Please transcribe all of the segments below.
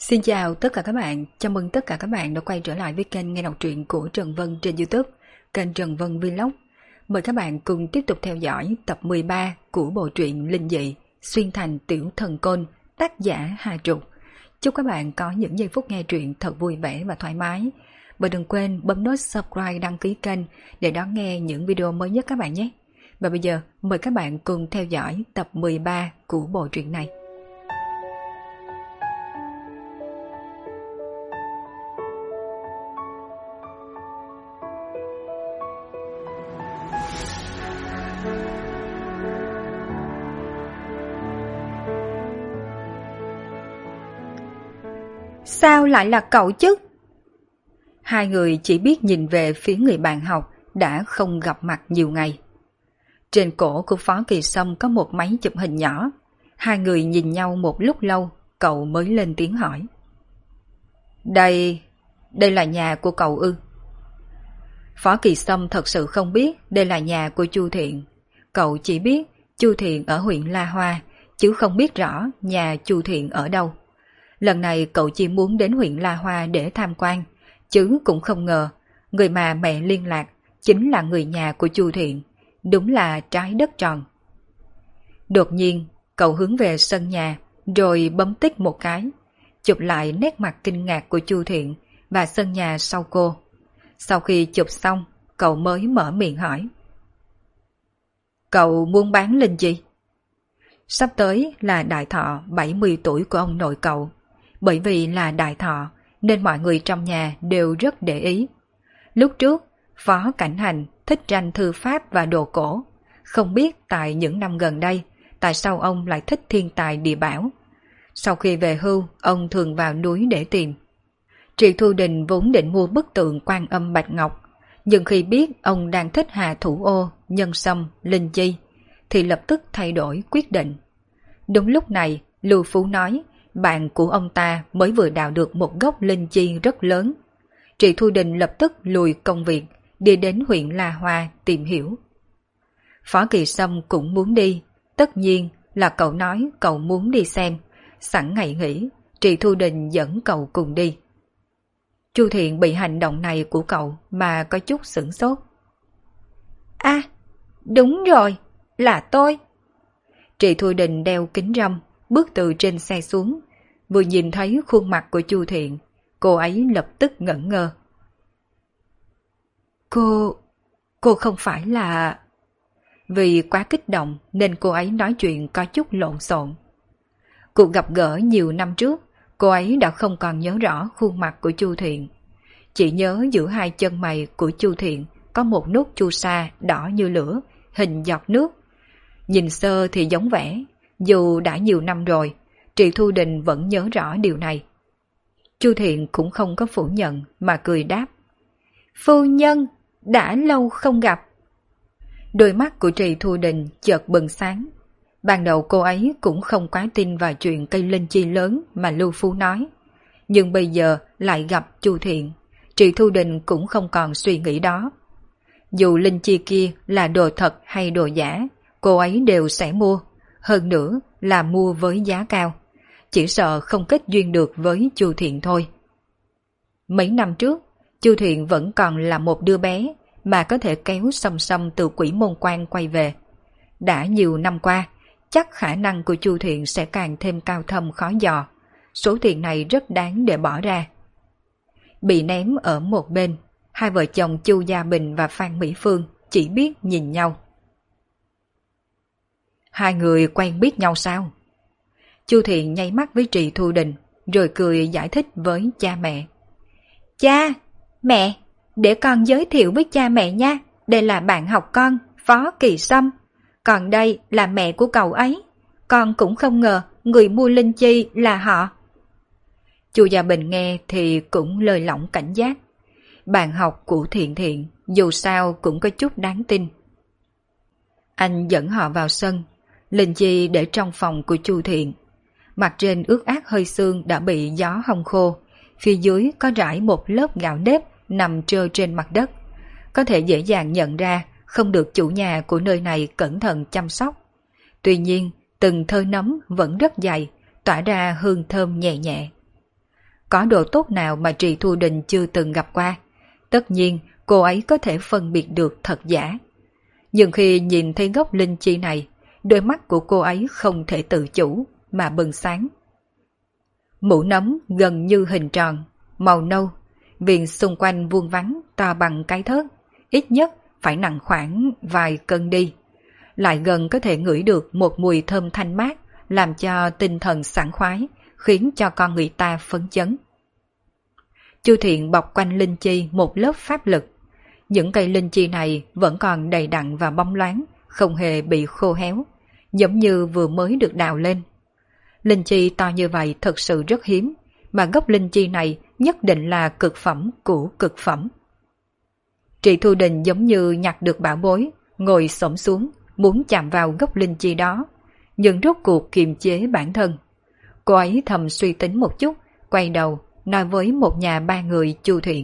Xin chào tất cả các bạn, chào mừng tất cả các bạn đã quay trở lại với kênh nghe đọc truyện của Trần Vân trên YouTube, kênh Trần Vân Vlog. Mời các bạn cùng tiếp tục theo dõi tập 13 của bộ truyện Linh Dị, Xuyên Thành Tiểu Thần Côn, tác giả Hà Trục. Chúc các bạn có những giây phút nghe truyện thật vui vẻ và thoải mái. Và đừng quên bấm nút subscribe đăng ký kênh để đón nghe những video mới nhất các bạn nhé. Và bây giờ mời các bạn cùng theo dõi tập 13 của bộ truyện này. Sao lại là cậu chứ? Hai người chỉ biết nhìn về phía người bạn học đã không gặp mặt nhiều ngày. Trên cổ của Phó Kỳ Sâm có một máy chụp hình nhỏ. Hai người nhìn nhau một lúc lâu, cậu mới lên tiếng hỏi. Đây là nhà của cậu ư? Phó Kỳ Sâm thật sự không biết đây là nhà của Chu Thiện. Cậu chỉ biết Chu Thiện ở huyện La Hoa, chứ không biết rõ nhà Chu Thiện ở đâu. Lần này cậu chỉ muốn đến huyện La Hoa để tham quan, chứ cũng không ngờ người mà mẹ liên lạc chính là người nhà của Chu Thiện, đúng là trái đất tròn. Đột nhiên, cậu hướng về sân nhà, rồi bấm tích một cái, chụp lại nét mặt kinh ngạc của Chu Thiện và sân nhà sau cô. Sau khi chụp xong, cậu mới mở miệng hỏi. Cậu muốn bán linh gì? Sắp tới là đại thọ 70 tuổi của ông nội cậu. Bởi vì là đại thọ nên mọi người trong nhà đều rất để ý. Lúc trước, Phó Cảnh Hành thích tranh thư pháp và đồ cổ. Không biết tại những năm gần đây, tại sao ông lại thích thiên tài địa bảo. Sau khi về hưu, ông thường vào núi để tìm. Triệu Thu Đình vốn định mua bức tượng Quan Âm Bạch Ngọc, nhưng khi biết ông đang thích Hà Thủ Ô, Nhân Sâm, Linh Chi, thì lập tức thay đổi quyết định. Đúng lúc này, Lưu Phú nói, bạn của ông ta mới vừa đào được một gốc linh chi rất lớn. Trị Thu Đình lập tức lùi công việc, đi đến huyện La Hoa tìm hiểu. Phó Kỳ Sâm cũng muốn đi, tất nhiên là cậu nói cậu muốn đi xem. Sẵn ngày nghỉ, Trị Thu Đình dẫn cậu cùng đi. Chu Thiện bị hành động này của cậu mà có chút sửng sốt. À, đúng rồi, là tôi. Trị Thu Đình đeo kính râm, bước từ trên xe xuống, vừa nhìn thấy khuôn mặt của Chu Thiện, cô ấy lập tức ngẩn ngơ. Cô không phải là... Vì quá kích động nên cô ấy nói chuyện có chút lộn xộn. Cuộc gặp gỡ nhiều năm trước, cô ấy đã không còn nhớ rõ khuôn mặt của Chu Thiện. Chỉ nhớ giữa hai chân mày của Chu Thiện có một nốt chu sa đỏ như lửa, hình giọt nước. Nhìn sơ thì giống vẻ, dù đã nhiều năm rồi, Trị Thu Đình vẫn nhớ rõ điều này. Chu Thiện cũng không có phủ nhận mà cười đáp. Phu nhân, đã lâu không gặp. Đôi mắt của Trị Thu Đình chợt bừng sáng. Ban đầu cô ấy cũng không quá tin vào chuyện cây linh chi lớn mà Lưu Phú nói. Nhưng bây giờ lại gặp Chu Thiện, Trị Thu Đình cũng không còn suy nghĩ đó. Dù linh chi kia là đồ thật hay đồ giả, cô ấy đều sẽ mua. Hơn nữa là mua với giá cao. Chỉ sợ không kết duyên được với Chu Thiện thôi. Mấy năm trước, Chu Thiện vẫn còn là một đứa bé mà có thể kéo song song từ Quỷ Môn Quan quay về. Đã nhiều năm qua, chắc khả năng của Chu Thiện sẽ càng thêm cao thâm khó dò. Số tiền này rất đáng để bỏ ra. Bị ném ở một bên, hai vợ chồng Chu Gia Bình và Phan Mỹ Phương chỉ biết nhìn nhau. Hai người quen biết nhau sao? Chu Thiện nháy mắt với Trị Thu Đình, rồi cười giải thích với cha mẹ. Cha, mẹ, để con giới thiệu với cha mẹ nha. Đây là bạn học con, Phó Kỳ Sâm. Còn đây là mẹ của cậu ấy. Con cũng không ngờ người mua linh chi là họ. Chu Gia Bình nghe thì cũng lơi lỏng cảnh giác. Bạn học của Thiện Thiện dù sao cũng có chút đáng tin. Anh dẫn họ vào sân. Linh chi để trong phòng của Chu Thiện. Mặt trên ướt át hơi sương đã bị gió hong khô. Phía dưới có rải một lớp gạo nếp nằm trơ trên mặt đất. Có thể dễ dàng nhận ra không được chủ nhà của nơi này cẩn thận chăm sóc. Tuy nhiên, từng thơ nấm vẫn rất dày, tỏa ra hương thơm nhẹ nhẹ. có đồ tốt nào mà Trì Thu Đình chưa từng gặp qua. Tất nhiên, cô ấy có thể phân biệt được thật giả. Nhưng khi nhìn thấy gốc linh chi này, đôi mắt của cô ấy không thể tự chủ mà bừng sáng. Mũ nấm gần như hình tròn, màu nâu, viền xung quanh vuông vắn to bằng cái thớt, ít nhất phải nặng khoảng vài cân đi. Lại gần có thể ngửi được một mùi thơm thanh mát, làm cho tinh thần sảng khoái, khiến cho con người ta phấn chấn. Chu Thiện bọc quanh linh chi một lớp pháp lực. Những cây linh chi này vẫn còn đầy đặn và bóng loáng, không hề bị khô héo, giống như vừa mới được đào lên. Linh chi to như vậy thật sự rất hiếm, mà gốc linh chi này nhất định là cực phẩm của cực phẩm. Trì Thu Đình giống như nhặt được bảo bối, ngồi xổm xuống, muốn chạm vào gốc linh chi đó, nhưng rốt cuộc kiềm chế bản thân. Cô ấy thầm suy tính một chút, quay đầu, nói với một nhà ba người Chu Thiện.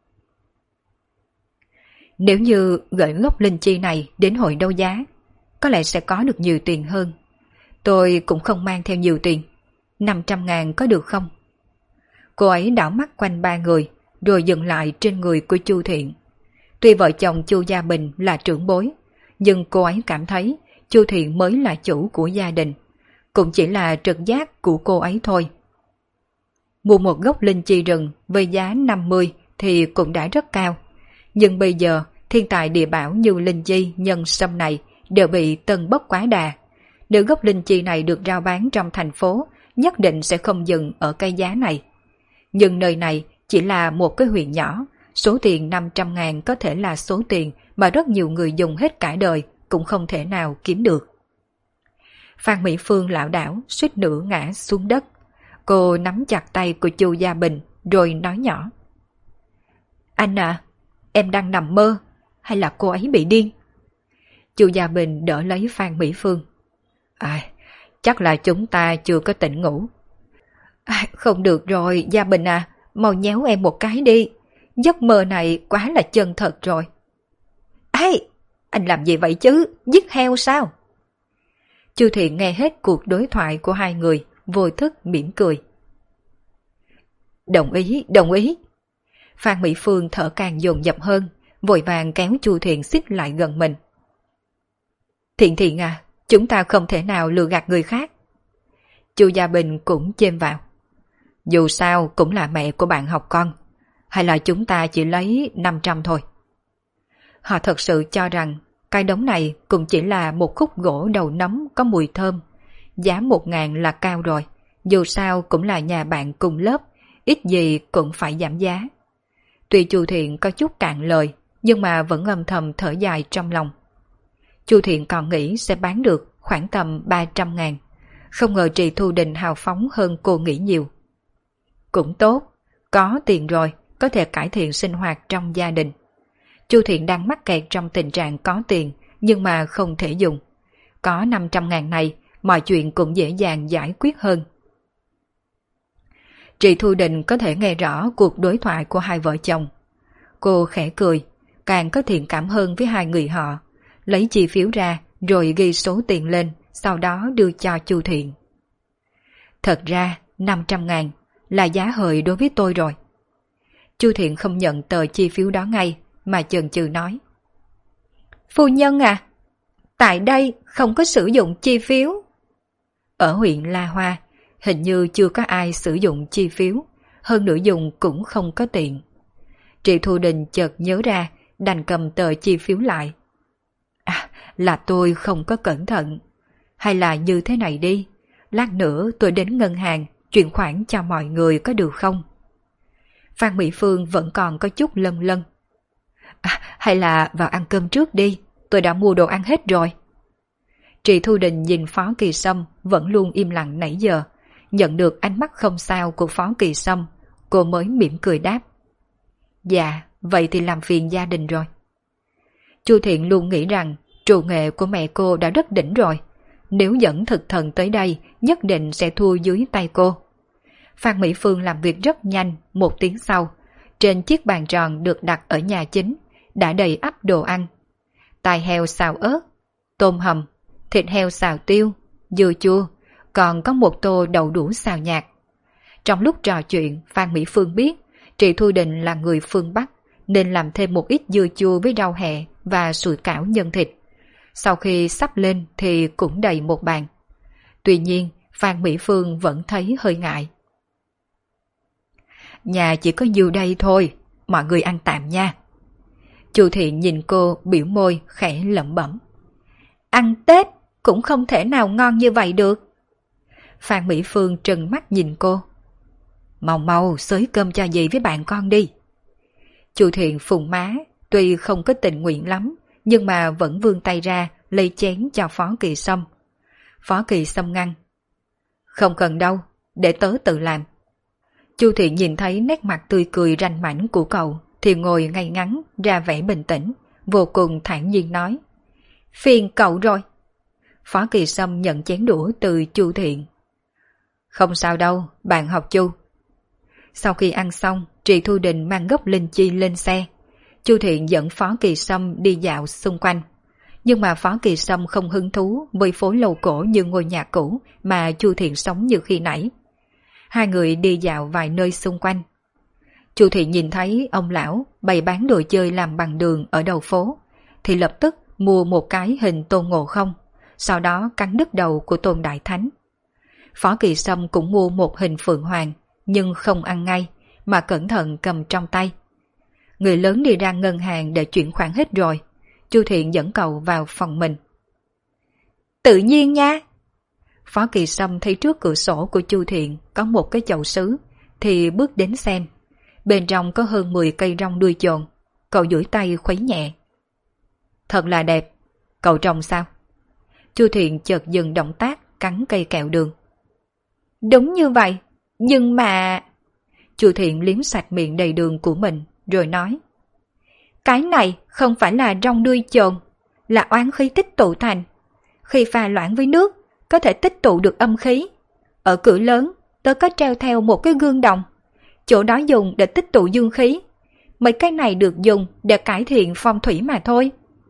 Nếu như gửi gốc linh chi này đến hội đấu giá, có lẽ sẽ có được nhiều tiền hơn. Tôi cũng không mang theo nhiều tiền, 500.000 có được không? Cô ấy đảo mắt quanh ba người, rồi dừng lại trên người của Chu Thiện. Tuy vợ chồng Chu Gia Bình là trưởng bối, nhưng cô ấy cảm thấy Chu Thiện mới là chủ của gia đình, cũng chỉ là trực giác của cô ấy thôi. Mua một gốc linh chi rừng với giá 50 thì cũng đã rất cao, nhưng bây giờ thiên tài địa bảo như linh chi nhân sâm này đều bị tân bốc quá đà. Nếu gốc linh chi này được rao bán trong thành phố, nhất định sẽ không dừng ở cây giá này. Nhưng nơi này chỉ là một cái huyện nhỏ, số tiền 500.000 có thể là số tiền mà rất nhiều người dùng hết cả đời cũng không thể nào kiếm được. Phan Mỹ Phương lảo đảo suýt nữa ngã xuống đất. Cô nắm chặt tay của Chu Gia Bình rồi nói nhỏ. Anh à, em đang nằm mơ hay là cô ấy bị điên? Chu Gia Bình đỡ lấy Phan Mỹ Phương. Chắc là chúng ta chưa có tỉnh ngủ. Không được rồi Gia Bình à, mau nhéo em một cái đi. Giấc mơ này quá là chân thật rồi. Anh làm gì vậy chứ, giết heo sao? Chu Thiện nghe hết cuộc đối thoại của hai người, vô thức mỉm cười. Đồng ý. Phan Mỹ Phương thở càng dồn dập hơn, vội vàng kéo Chu Thiện xích lại gần mình. Thiện à, chúng ta không thể nào lừa gạt người khác. Chu Gia Bình cũng chêm vào. Dù sao cũng là mẹ của bạn học con, hay là chúng ta chỉ lấy 500 thôi. Họ thật sự cho rằng cái đống này cũng chỉ là một khúc gỗ đầu nấm có mùi thơm. Giá 1.000 là cao rồi, dù sao cũng là nhà bạn cùng lớp, ít gì cũng phải giảm giá. Tuy Chu Thiện có chút cạn lời, nhưng mà vẫn âm thầm thở dài trong lòng. Chu Thiện còn nghĩ sẽ bán được khoảng tầm 300.000, không ngờ Trì Thu Đình hào phóng hơn cô nghĩ nhiều. Cũng tốt, có tiền rồi, có thể cải thiện sinh hoạt trong gia đình. Chu Thiện đang mắc kẹt trong tình trạng có tiền, nhưng mà không thể dùng. Có 500.000 này, mọi chuyện cũng dễ dàng giải quyết hơn. Trì Thu Đình có thể nghe rõ cuộc đối thoại của hai vợ chồng. Cô khẽ cười, càng có thiện cảm hơn với hai người họ, lấy chi phiếu ra rồi ghi số tiền lên, sau đó đưa cho Chu Thiện. Thật ra 500.000 là giá hời đối với tôi rồi. Chu Thiện không nhận tờ chi phiếu đó ngay, mà chần chừ nói. Phu nhân à, tại đây không có sử dụng chi phiếu. Ở huyện La Hoa, hình như chưa có ai sử dụng chi phiếu, hơn nữa dùng cũng không có tiện. Trì Thu Đình chợt nhớ ra, đành cầm tờ chi phiếu lại. Là tôi không có cẩn thận. Hay là như thế này đi, lát nữa tôi đến ngân hàng chuyển khoản cho mọi người có được không? Phan Mỹ Phương vẫn còn có chút lân lân. Hay là vào ăn cơm trước đi, tôi đã mua đồ ăn hết rồi. Trì Thu Đình nhìn Phó Kỳ Sâm vẫn luôn im lặng nãy giờ, nhận được ánh mắt không sao của Phó Kỳ Sâm, cô mới mỉm cười đáp. Dạ, vậy thì làm phiền gia đình rồi. Chu Thiện luôn nghĩ rằng trù nghệ của mẹ cô đã rất đỉnh rồi, nếu dẫn thực thần tới đây nhất định sẽ thua dưới tay cô. Phan Mỹ Phương làm việc rất nhanh, 1 tiếng sau, trên chiếc bàn tròn được đặt ở nhà chính, đã đầy ắp đồ ăn. Tai heo xào ớt, tôm hầm, thịt heo xào tiêu, dưa chua, còn có một tô đậu đủ xào nhạt. Trong lúc trò chuyện, Phan Mỹ Phương biết Trị Thu Đình là người phương Bắc, nên làm thêm một ít dưa chua với rau hẹ và sủi cảo nhân thịt. Sau khi sắp lên thì cũng đầy một bàn. Tuy nhiên, Phan Mỹ Phương vẫn thấy hơi ngại. Nhà chỉ có nhiêu đây thôi, mọi người ăn tạm nha. Chu Thiện nhìn cô biểu môi khẽ lẩm bẩm. Ăn Tết cũng không thể nào ngon như vậy được. Phan Mỹ Phương trừng mắt nhìn cô. Mau mau xới cơm cho dì với bạn con đi. Chu Thiện phùng má, tuy không có tình nguyện lắm, nhưng mà vẫn vươn tay ra lấy chén cho Phó Kỳ Sâm. Phó Kỳ Sâm ngăn. Không cần đâu, để tớ tự làm. Chu Thiện nhìn thấy nét mặt tươi cười ranh mãnh của cậu thì ngồi ngay ngắn ra vẻ bình tĩnh, vô cùng thản nhiên nói. Phiền cậu rồi. Phó Kỳ Sâm nhận chén đũa từ Chu Thiện. Không sao đâu, bạn học Chu. Sau khi ăn xong, Trị Thu Đình mang gốc linh chi lên xe. Chu Thiện dẫn Phó Kỳ Sâm đi dạo xung quanh. Nhưng mà Phó Kỳ Sâm không hứng thú với phố lầu cổ như ngôi nhà cũ mà Chu Thiện sống như khi nãy. Hai người đi dạo vài nơi xung quanh. Chu Thiện nhìn thấy ông lão bày bán đồ chơi làm bằng đường ở đầu phố, thì lập tức mua một cái hình Tôn Ngộ Không, sau đó cắn đứt đầu của Tôn Đại Thánh. Phó Kỳ Sâm cũng mua một hình Phượng Hoàng, nhưng không ăn ngay, mà cẩn thận cầm trong tay. Người lớn đi ra ngân hàng để chuyển khoản hết rồi, Chu Thiện dẫn cậu vào phòng mình. Tự nhiên nha. Phó Kỳ Sâm thấy trước cửa sổ của Chu Thiện có một cái chậu sứ, thì bước đến xem. Bên trong có hơn 10 cây rong đuôi chồn, cậu duỗi tay khuấy nhẹ. Thật là đẹp, cậu trồng sao? Chu Thiện chợt dừng động tác cắn cây kẹo đường. Đúng như vậy, nhưng mà... Chu Thiện liếm sạch miệng đầy đường của mình, rồi nói. Cái này không phải là rong đuôi chồn, là oán khí tích tụ thành. Khi pha loãng với nước, có thể tích tụ được âm khí. Ở cửa lớn, tớ có treo theo một cái gương đồng. Chỗ đó dùng để tích tụ dương khí. Mấy cái này được dùng để cải thiện phong thủy mà thôi.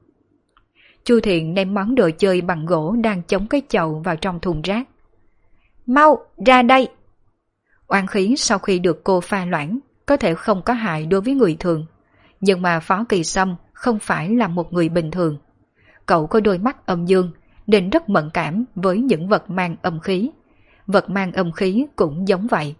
Chu Thiện ném món đồ chơi bằng gỗ đang chống cái chậu vào trong thùng rác. Mau, ra đây! Oan khí sau khi được cô pha loãng có thể không có hại đối với người thường. Nhưng mà Phó Kỳ Sâm không phải là một người bình thường. Cậu có đôi mắt âm dương nên rất mẫn cảm với những vật mang âm khí. Vật mang âm khí cũng giống vậy.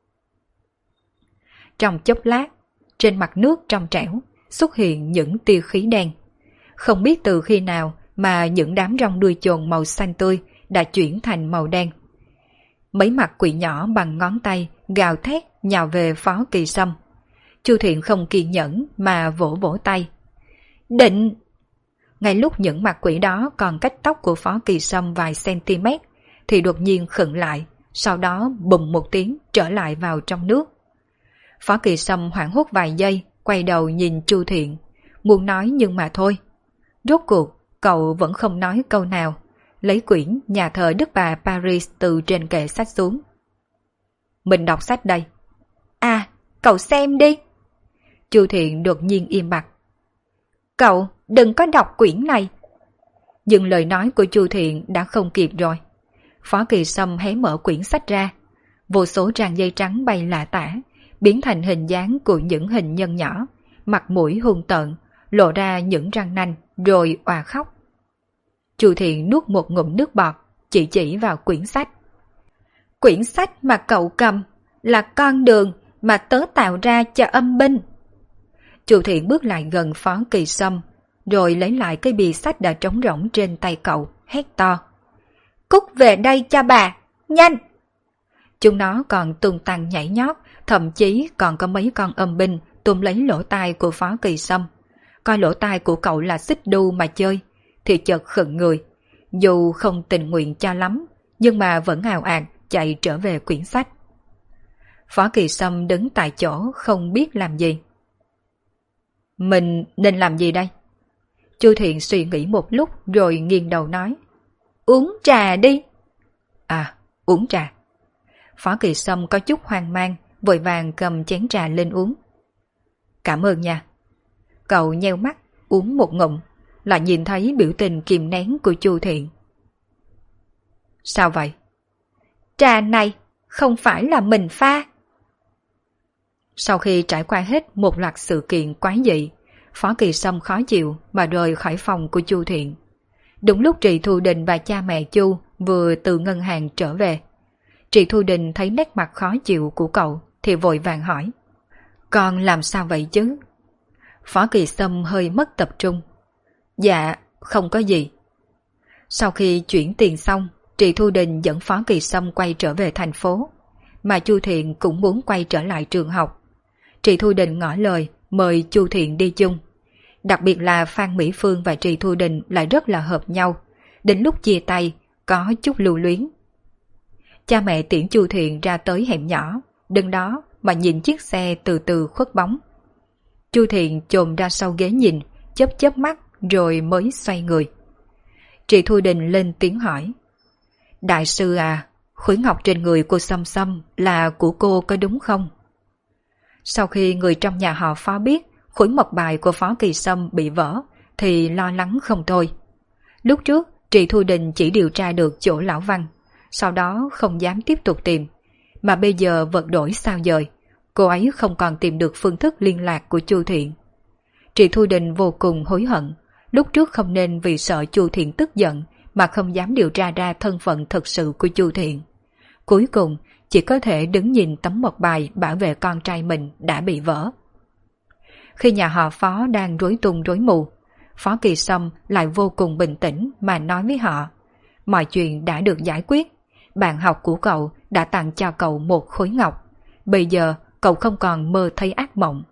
Trong chốc lát, trên mặt nước trong trẻo xuất hiện những tia khí đen. Không biết từ khi nào mà những đám rong đuôi chồn màu xanh tươi đã chuyển thành màu đen. Mấy mặt quỷ nhỏ bằng ngón tay gào thét nhào về Phó Kỳ Sâm. Chu Thiện không kiên nhẫn mà vỗ vỗ tay. Định! Ngay lúc những mặt quỷ đó còn cách tóc của Phó Kỳ Sâm vài cm thì đột nhiên khựng lại, sau đó bùng một tiếng trở lại vào trong nước. Phó Kỳ Sâm hoảng hốt vài giây, quay đầu nhìn Chu Thiện, muốn nói nhưng mà thôi. Rốt cuộc, cậu vẫn không nói câu nào, lấy quyển Nhà thờ Đức Bà Paris từ trên kệ sách xuống. Mình đọc sách đây. À, cậu xem đi. Chu Thiện đột nhiên im bặt. Cậu đừng có đọc quyển này. Nhưng lời nói của Chu Thiện đã không kịp rồi. Phó Kỳ Sâm hé mở quyển sách ra. Vô số trang giấy trắng bay lả tả, biến thành hình dáng của những hình nhân nhỏ, mặt mũi hung tợn, lộ ra những răng nanh, rồi òa khóc. Chu Thiện nuốt một ngụm nước bọt, chỉ vào quyển sách. Quyển sách mà cậu cầm là con đường mà tớ tạo ra cho âm binh. Chu Thiện bước lại gần Phó Kỳ Sâm, rồi lấy lại cái bìa sách đã trống rỗng trên tay cậu, hét to. Cút về đây cho bà, nhanh! Chúng nó còn tung tăng nhảy nhót, thậm chí còn có mấy con âm binh túm lấy lỗ tai của Phó Kỳ Sâm. Coi lỗ tai của cậu là xích đu mà chơi, thì chợt khựng người. Dù không tình nguyện cho lắm, nhưng mà vẫn ào ạt chạy trở về quyển sách. Phó Kỳ Sâm đứng tại chỗ không biết làm gì. Mình nên làm gì đây? Chu Thiện suy nghĩ một lúc rồi nghiêng đầu nói. Uống trà đi. À, uống trà. Phó Kỳ Sâm có chút hoang mang, vội vàng cầm chén trà lên uống. Cảm ơn nha. Cậu nheo mắt, uống một ngụm, lại nhìn thấy biểu tình kìm nén của Chu Thiện. Sao vậy? Trà này không phải là mình pha. Sau khi trải qua hết một loạt sự kiện quái dị, Phó Kỳ Sâm khó chịu mà rời khỏi phòng của Chu Thiện. Đúng lúc Trì Thu Đình và cha mẹ Chu vừa từ ngân hàng trở về. Trì Thu Đình thấy nét mặt khó chịu của cậu thì vội vàng hỏi: Con làm sao vậy chứ? Phó Kỳ Sâm hơi mất tập trung. Dạ, không có gì. Sau khi chuyển tiền xong, Trì Thu Đình dẫn Phó Kỳ Sâm quay trở về thành phố, mà Chu Thiện cũng muốn quay trở lại trường học. Trì Thu Đình ngỏ lời mời Chu Thiện đi chung. Đặc biệt là Phan Mỹ Phương và Trì Thu Đình lại rất là hợp nhau, đến lúc chia tay có chút lưu luyến. Cha mẹ tiễn Chu Thiện ra tới hẻm nhỏ, đứng đó mà nhìn chiếc xe từ từ khuất bóng. Chu Thiện chồm ra sau ghế nhìn, chớp chớp mắt rồi mới xoay người. Trì Thu Đình lên tiếng hỏi: Đại sư à, khối ngọc trên người cô Sâm Sâm là của cô có đúng không? Sau khi người trong nhà họ Phó biết khối mật bài của Phó Kỳ Sâm bị vỡ thì lo lắng không thôi. Lúc trước Trì Thu Đình chỉ điều tra được chỗ Lão Văn, sau đó không dám tiếp tục tìm, mà bây giờ vật đổi sao dời, cô ấy không còn tìm được phương thức liên lạc của Chu Thiện. Trì Thu Đình vô cùng hối hận, lúc trước không nên vì sợ Chu Thiện tức giận mà không dám điều tra ra thân phận thực sự của Chu Thiện. Cuối cùng chỉ có thể đứng nhìn tấm mật bài bảo vệ con trai mình đã bị vỡ. Khi nhà họ Phó đang rối tung rối mù, Phó Kỳ Sâm lại vô cùng bình tĩnh mà nói với họ: Mọi chuyện đã được giải quyết, bạn học của cậu đã tặng cho cậu một khối ngọc, bây giờ cậu không còn mơ thấy ác mộng.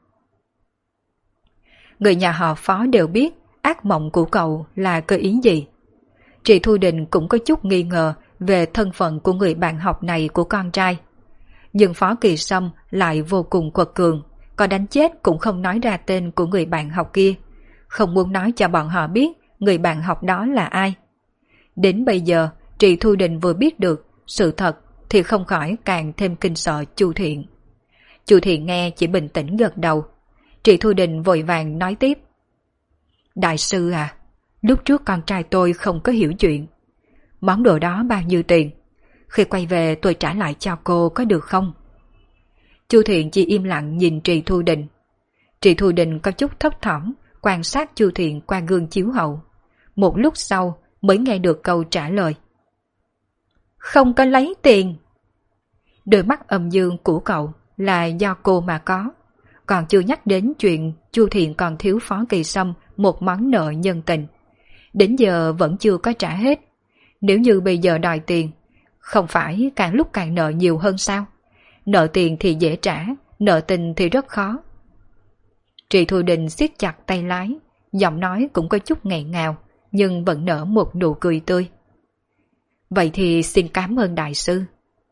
Người nhà họ Phó đều biết ác mộng của cậu là cơ ý gì. Trì Thu Đình cũng có chút nghi ngờ về thân phận của người bạn học này của con trai. Nhưng Phó Kỳ Sâm lại vô cùng quật cường, có đánh chết cũng không nói ra tên của người bạn học kia, không muốn nói cho bọn họ biết người bạn học đó là ai. Đến bây giờ, Trì Thu Đình vừa biết được sự thật thì không khỏi càng thêm kinh sợ Chu Thiện. Chu Thiện nghe chỉ bình tĩnh gật đầu. Trì Thu Đình vội vàng nói tiếp: Đại sư à, lúc trước con trai tôi không có hiểu chuyện. Món đồ đó bao nhiêu tiền? Khi quay về tôi trả lại cho cô có được không? Chu Thiện chỉ im lặng nhìn Trì Thu Đình. Trì Thu Đình có chút thấp thỏm quan sát Chu Thiện qua gương chiếu hậu. Một lúc sau mới nghe được câu trả lời: Không có lấy tiền. Đôi mắt âm dương của cậu là do cô mà có, còn chưa nhắc đến chuyện Chu Thiện còn thiếu Phó Kỳ Sâm một món nợ nhân tình. Đến giờ vẫn chưa có trả hết. Nếu như bây giờ đòi tiền, không phải càng lúc càng nợ nhiều hơn sao? Nợ tiền thì dễ trả, nợ tình thì rất khó. Trì Thu Đình siết chặt tay lái, giọng nói cũng có chút nghẹn ngào, nhưng vẫn nở một nụ cười tươi. Vậy thì xin cảm ơn đại sư.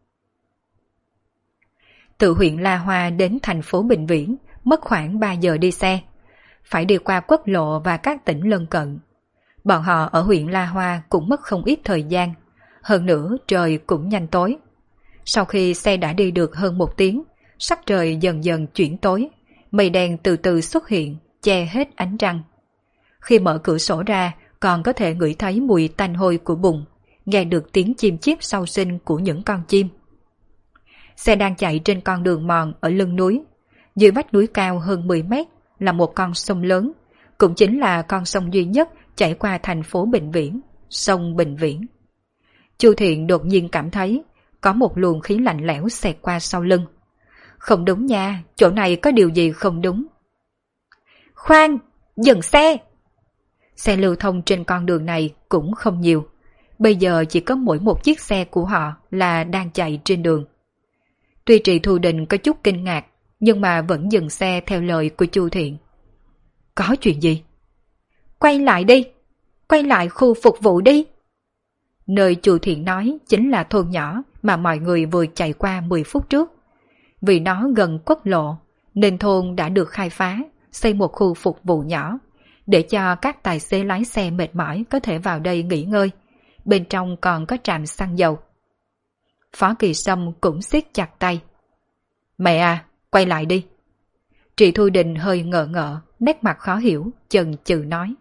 Từ huyện La Hoa đến thành phố Bình Viễn mất khoảng 3 giờ đi xe, phải đi qua quốc lộ và các tỉnh lân cận. Bọn họ ở huyện La Hoa cũng mất không ít thời gian, hơn nữa trời cũng nhanh tối. Sau khi xe đã đi được hơn 1 tiếng, sắc trời dần dần chuyển tối, mây đen từ từ xuất hiện, che hết ánh trăng. Khi mở cửa sổ ra, còn có thể ngửi thấy mùi tanh hôi của bùn, nghe được tiếng chim chíp sau sinh của những con chim. Xe đang chạy trên con đường mòn ở lưng núi. Dưới vách núi cao hơn 10 mét là một con sông lớn, cũng chính là con sông duy nhất chảy qua thành phố Bình Viễn, sông Bình Viễn. Chu Thiện đột nhiên cảm thấy có một luồng khí lạnh lẽo xẹt qua sau lưng. Không đúng nha, chỗ này có điều gì không đúng. Khoan, dừng xe! Xe lưu thông trên con đường này cũng không nhiều. Bây giờ chỉ có mỗi một chiếc xe của họ là đang chạy trên đường. Tuy Trì Thu Đình có chút kinh ngạc, nhưng mà vẫn dừng xe theo lời của Chu Thiện. Có chuyện gì? Quay lại đi! Quay lại khu phục vụ đi! Nơi Chu Thiện nói chính là thôn nhỏ mà mọi người vừa chạy qua 10 phút trước. Vì nó gần quốc lộ, nên thôn đã được khai phá, xây một khu phục vụ nhỏ, để cho các tài xế lái xe mệt mỏi có thể vào đây nghỉ ngơi. Bên trong còn có trạm xăng dầu. Phó Kỳ Sâm cũng siết chặt tay. Mẹ à, quay lại đi! Trì Thu Đình hơi ngợ ngợ, nét mặt khó hiểu, chần chừ nói.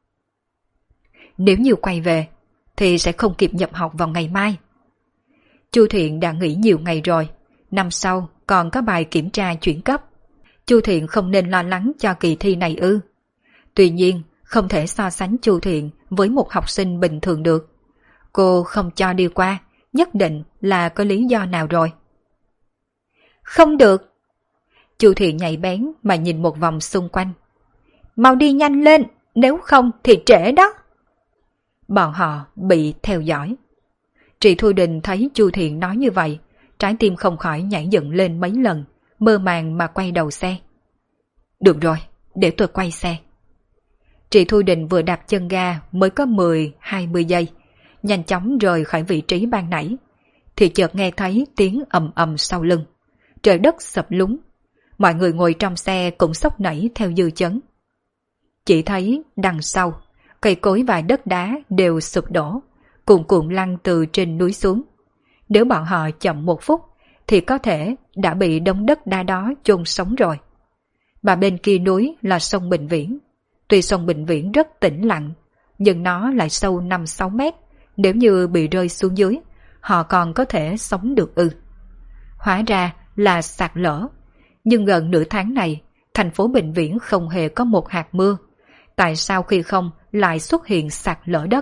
Nếu như quay về, thì sẽ không kịp nhập học vào ngày mai. Chu Thiện đã nghỉ nhiều ngày rồi, năm sau còn có bài kiểm tra chuyển cấp. Chu Thiện không nên lo lắng cho kỳ thi này ư? Tuy nhiên, không thể so sánh Chu Thiện với một học sinh bình thường được. Cô không cho đi qua, nhất định là có lý do nào rồi. Không được. Chu Thiện nhạy bén mà nhìn một vòng xung quanh. Mau đi nhanh lên, nếu không thì trễ đó. Bọn họ bị theo dõi. Trị Thu Đình thấy Chu Thiện nói như vậy, trái tim không khỏi nhảy dựng lên mấy lần, mơ màng mà quay đầu xe. Được rồi, để tôi quay xe. Trị Thu Đình vừa đạp chân ga mới có 10-20 giây, nhanh chóng rời khỏi vị trí ban nãy, thì chợt nghe thấy tiếng ầm ầm sau lưng. Trời đất sập lún, mọi người ngồi trong xe cũng sốc nảy theo dư chấn. Chỉ thấy đằng sau, cây cối và đất đá đều sụp đổ, cuồn cuộn lăn từ trên núi xuống. Nếu bọn họ chậm một phút, thì có thể đã bị đống đất đá đó chôn sống rồi. Mà bên kia núi là sông Bình Viễn. Tuy sông Bình Viễn rất tĩnh lặng, nhưng nó lại sâu 5-6 mét, nếu như bị rơi xuống dưới, họ còn có thể sống được ư. Hóa ra là sạt lở, nhưng gần nửa tháng này, thành phố Bình Viễn không hề có một hạt mưa. Tại sao khi không lại xuất hiện sạt lở đất?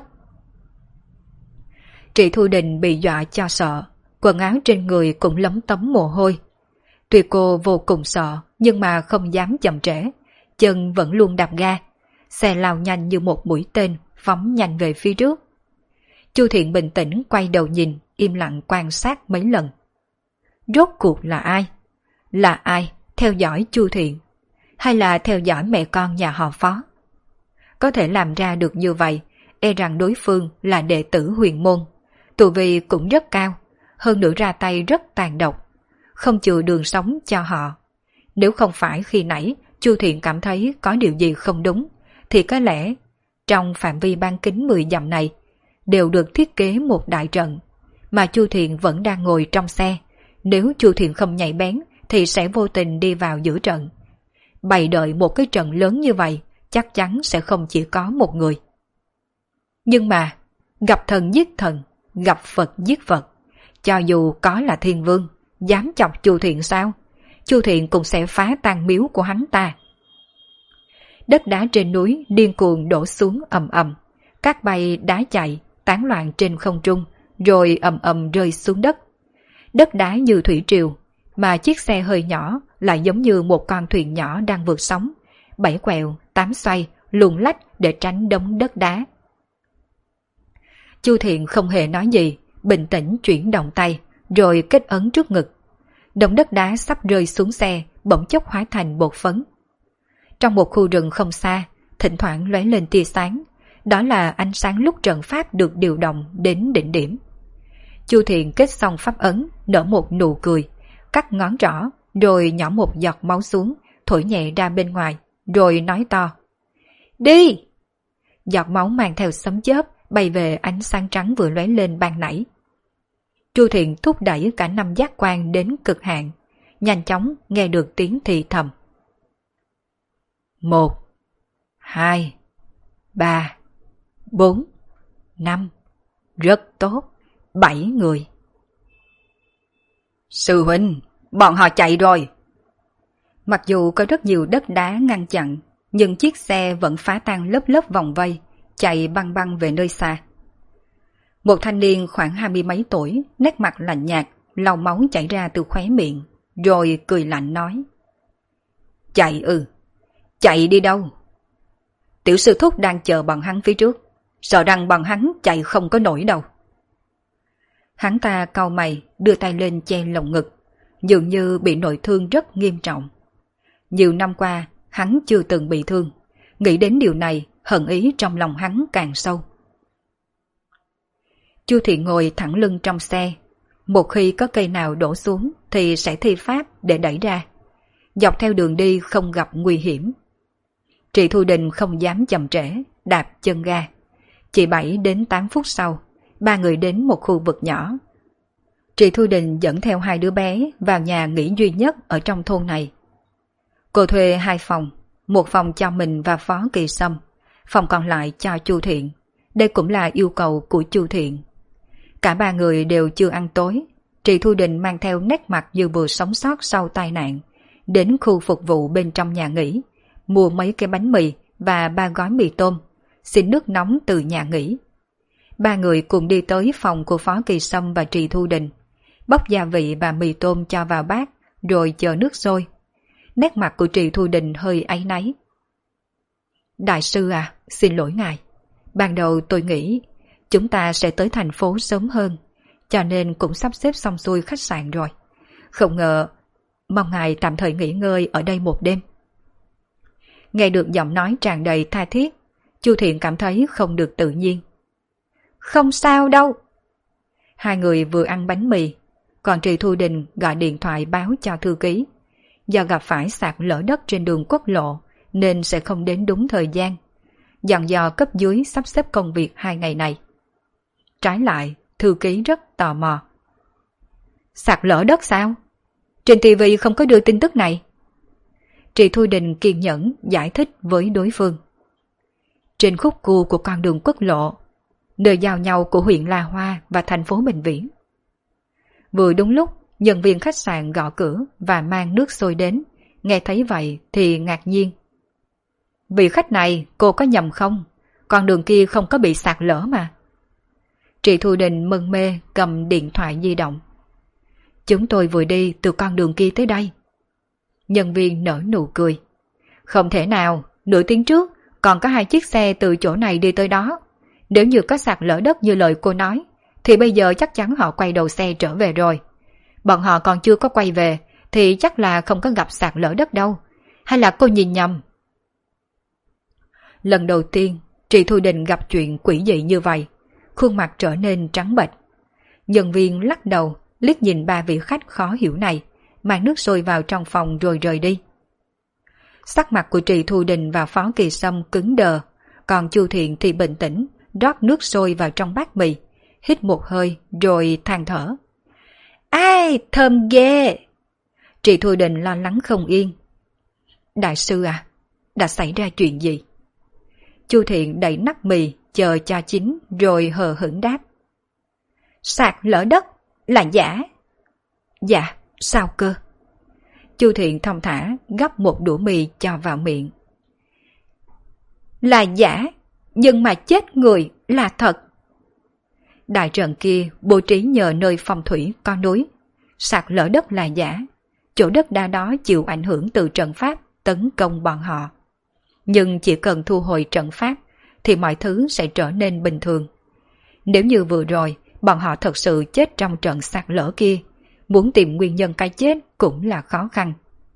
Trị Thu Đình bị dọa cho sợ, quần áo trên người cũng lấm tấm mồ hôi. Tuy cô vô cùng sợ, nhưng mà không dám chậm trễ, chân vẫn luôn đạp ga. Xe lao nhanh như một mũi tên, phóng nhanh về phía trước. Chu Thiện bình tĩnh quay đầu nhìn, im lặng quan sát mấy lần. Rốt cuộc là ai? Là ai theo dõi Chu Thiện? Hay là theo dõi mẹ con nhà họ Phó? Có thể làm ra được như vậy, e rằng đối phương là đệ tử huyền môn. Tu vi cũng rất cao, hơn nữa ra tay rất tàn độc, không chừa đường sống cho họ. Nếu không phải khi nãy Chu Thiện cảm thấy có điều gì không đúng, thì có lẽ trong phạm vi bán kính 10 dặm này đều được thiết kế một đại trận, mà Chu Thiện vẫn đang ngồi trong xe. Nếu Chu Thiện không nhạy bén thì sẽ vô tình đi vào giữa trận. Bày đợi một cái trận lớn như vậy chắc chắn sẽ không chỉ có một người. Nhưng mà gặp thần giết thần, gặp Phật giết Phật, cho dù có là thiên vương, dám chọc Chu Thiện sao? Chu Thiện cũng sẽ phá tan miếu của hắn ta. Đất đá trên núi điên cuồng đổ xuống ầm ầm, cát bay đá chạy tán loạn trên không trung, rồi ầm ầm rơi xuống đất. Đất đá như thủy triều, mà chiếc xe hơi nhỏ lại giống như một con thuyền nhỏ đang vượt sóng, 7 quẹo, 8 xoay, luồn lách để tránh đống đất đá. Chu Thiện không hề nói gì, bình tĩnh chuyển động tay, rồi kết ấn trước ngực. Đống đất đá sắp rơi xuống xe, bỗng chốc hóa thành bột phấn. Trong một khu rừng không xa, thỉnh thoảng lóe lên tia sáng, đó là ánh sáng lúc trận pháp được điều động đến đỉnh điểm. Chu Thiện kết xong pháp ấn, nở một nụ cười, cắt ngón trỏ, rồi nhỏ một giọt máu xuống, thổi nhẹ ra bên ngoài, rồi nói to. Đi! Giọt máu mang theo sấm chớp, bay về ánh sáng trắng vừa lóe lên ban nãy. Chu Thiện thúc đẩy cả 5 giác quan đến cực hạn, nhanh chóng nghe được tiếng thì thầm. 1, 2, 3, 4, 5, rất tốt, 7 người. Sư huynh, bọn họ chạy rồi. Mặc dù có rất nhiều đất đá ngăn chặn, nhưng chiếc xe vẫn phá tan lớp lớp vòng vây, chạy băng băng về nơi xa. Một thanh niên khoảng 20 mấy tuổi, nét mặt lạnh nhạt, lau máu chảy ra từ khóe miệng, rồi cười lạnh nói. Chạy ư? Chạy đi đâu? Tiểu sư thúc đang chờ bọn hắn phía trước, sợ rằng bọn hắn chạy không có nổi đâu. Hắn ta cau mày, đưa tay lên che lồng ngực, dường như bị nội thương rất nghiêm trọng. Nhiều năm qua, hắn chưa từng bị thương, nghĩ đến điều này, hận ý trong lòng hắn càng sâu. Chu Thiện ngồi thẳng lưng trong xe, một khi có cây nào đổ xuống thì sẽ thi pháp để đẩy ra. Dọc theo đường đi không gặp nguy hiểm. Trị Thu Đình không dám chậm trễ, đạp chân ga. Chỉ 7 đến 8 phút sau, 3 người đến một khu vực nhỏ. Trị Thu Đình dẫn theo 2 đứa bé vào nhà nghỉ duy nhất ở trong thôn này. Cô thuê 2 phòng, một phòng cho mình và Phó Kỳ Sâm, phòng còn lại cho Chu Thiện. Đây cũng là yêu cầu của Chu Thiện. Cả 3 người đều chưa ăn tối, Trì Thu Đình mang theo nét mặt như vừa sống sót sau tai nạn, đến khu phục vụ bên trong nhà nghỉ, mua mấy cái bánh mì và 3 gói mì tôm, xin nước nóng từ nhà nghỉ. Ba người cùng đi tới phòng của Phó Kỳ Sâm và Trì Thu Đình, bóc gia vị và mì tôm cho vào bát, rồi chờ nước sôi. Nét mặt của Trì Thu Đình hơi áy náy. Đại sư à, xin lỗi ngài. Ban đầu tôi nghĩ chúng ta sẽ tới thành phố sớm hơn, cho nên cũng sắp xếp xong xuôi khách sạn rồi. Không ngờ, mong ngài tạm thời nghỉ ngơi ở đây một đêm. Nghe được giọng nói tràn đầy tha thiết, Chu Thiện cảm thấy không được tự nhiên. Không sao đâu. Hai người vừa ăn bánh mì, còn Trì Thu Đình gọi điện thoại báo cho thư ký. Do gặp phải sạt lở đất trên đường quốc lộ nên sẽ không đến đúng thời gian. Dặn dò cấp dưới sắp xếp công việc 2 ngày này. Trái lại, thư ký rất tò mò. Sạt lở đất sao? Trên TV không có đưa tin tức này. Trì Thu Đình kiên nhẫn giải thích với đối phương. Trên khúc cua của con đường quốc lộ, nơi giao nhau của huyện La Hoa và thành phố Bình Viễn. Vừa đúng lúc, nhân viên khách sạn gõ cửa và mang nước sôi đến, nghe thấy vậy thì ngạc nhiên. Vị khách này, cô có nhầm không? Con đường kia không có bị sạt lở mà. Trì Thu Đình mân mê cầm điện thoại di động. Chúng tôi vừa đi từ con đường kia tới đây. Nhân viên nở nụ cười. Không thể nào, nửa tiếng trước còn có 2 chiếc xe từ chỗ này đi tới đó. Nếu như có sạt lở đất như lời cô nói, thì bây giờ chắc chắn họ quay đầu xe trở về rồi. Bọn họ còn chưa có quay về, thì chắc là không có gặp sạt lở đất đâu. Hay là cô nhìn nhầm? Lần đầu tiên, Trì Thu Đình gặp chuyện quỷ dị như vậy, khuôn mặt trở nên trắng bệch. Nhân viên lắc đầu, liếc nhìn 3 vị khách khó hiểu này, mang nước sôi vào trong phòng rồi rời đi. Sắc mặt của Trì Thu Đình và Phó Kỳ Sâm cứng đờ, còn Chu Thiện thì bình tĩnh, rót nước sôi vào trong bát mì, hít một hơi rồi than thở. Ai, thơm ghê! Trì Thu Đình lo lắng không yên. Đại sư à, đã xảy ra chuyện gì? Chu Thiện đẩy nắp mì, chờ cho chín rồi hờ hững đáp. Sạt lở đất là giả. Dạ, sao cơ? Chu Thiện thong thả gắp một đũa mì cho vào miệng. Là giả, nhưng mà chết người là thật. Đại trận kia bố trí nhờ nơi phong thủy có núi. Sạt lở đất là giả, chỗ đất đá đó chịu ảnh hưởng từ trận pháp tấn công bọn họ. Nhưng chỉ cần thu hồi trận pháp thì mọi thứ sẽ trở nên bình thường. Nếu như vừa rồi bọn họ thật sự chết trong trận sạt lở kia, muốn tìm nguyên nhân cái chết cũng là khó khăn.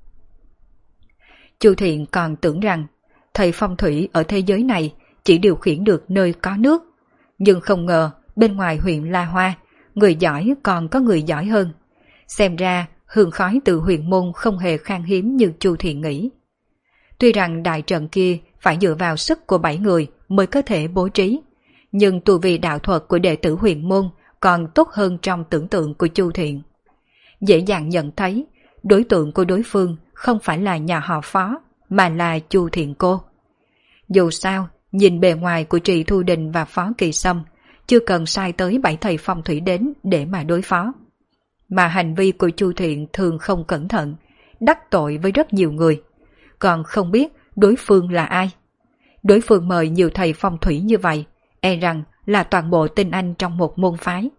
Chu Thiện còn tưởng rằng thầy phong thủy ở thế giới này chỉ điều khiển được nơi có nước, nhưng không ngờ bên ngoài huyện La Hoa, người giỏi còn có người giỏi hơn. Xem ra hương khói từ huyền môn không hề khan hiếm như Chu Thiện nghĩ. Tuy rằng đại trận kia phải dựa vào sức của 7 người mới có thể bố trí, nhưng tu vi đạo thuật của đệ tử huyền môn còn tốt hơn trong tưởng tượng của Chu Thiện. Dễ dàng nhận thấy đối tượng của đối phương không phải là nhà họ Phó, mà là Chu Thiện cô. Dù sao, nhìn bề ngoài của Trì Thu Đình và Phó Kỳ Sâm, chưa cần sai tới 7 thầy phong thủy đến để mà đối phó. Mà hành vi của Chu Thiện thường không cẩn thận, đắc tội với rất nhiều người, còn không biết đối phương là ai. Đối phương mời nhiều thầy phong thủy như vậy, e rằng là toàn bộ tinh anh trong một môn phái.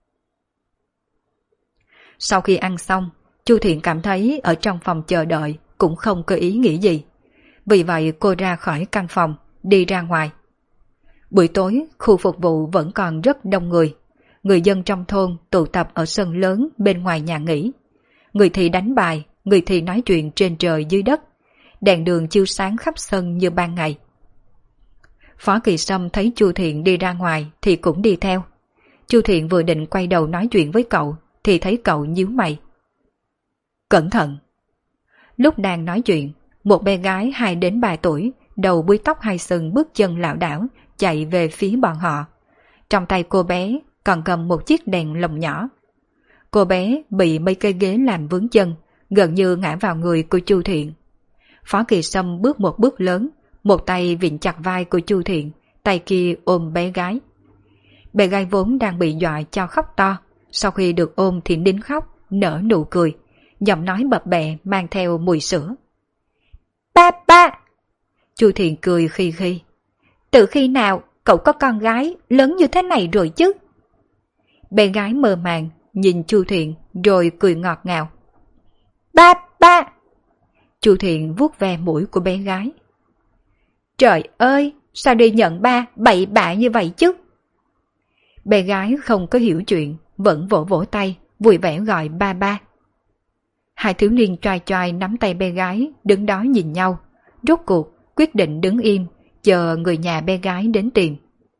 Sau khi ăn xong, Chu Thiện cảm thấy ở trong phòng chờ đợi cũng không có ý nghĩ gì. Vì vậy cô ra khỏi căn phòng, đi ra ngoài. Buổi tối, khu phục vụ vẫn còn rất đông người. Người dân trong thôn tụ tập ở sân lớn bên ngoài nhà nghỉ. Người thì đánh bài, người thì nói chuyện trên trời dưới đất. Đèn đường chiếu sáng khắp sân như ban ngày. Phó Kỳ Sâm thấy Chu Thiện đi ra ngoài thì cũng đi theo. Chu Thiện vừa định quay đầu nói chuyện với cậu thì thấy cậu nhíu mày. Cẩn thận! Lúc đang nói chuyện, một bé gái 2 đến 3 tuổi, đầu búi tóc 2 sừng bước chân lảo đảo chạy về phía bọn họ. Trong tay cô bé còn cầm một chiếc đèn lồng nhỏ. Cô bé bị mấy cây ghế làm vướng chân, gần như ngã vào người của Chu Thiện. Phó Kỳ Sâm bước một bước lớn, một tay vịn chặt vai của Chu Thiện, tay kia ôm bé gái. Bé gái vốn đang bị dọa cho khóc to, Sau khi được ôm thì nín khóc, nở nụ cười, giọng nói bập bẹ mang theo mùi sữa. Ba ba! Chu Thiện cười khi khi. Từ khi nào cậu có con gái lớn như thế này rồi chứ? Bé gái mơ màng nhìn Chu Thiện rồi cười ngọt ngào. Ba ba! Chu Thiện vuốt ve mũi của bé gái. Trời ơi, sao đi nhận ba bậy bạ như vậy chứ? Bé gái không có hiểu chuyện, vẫn vỗ vỗ tay, vui vẻ gọi ba ba. Hai thiếu niên choai choai nắm tay bé gái, đứng đó nhìn nhau, rốt cuộc quyết định đứng im, chờ người nhà bé gái đến tìm.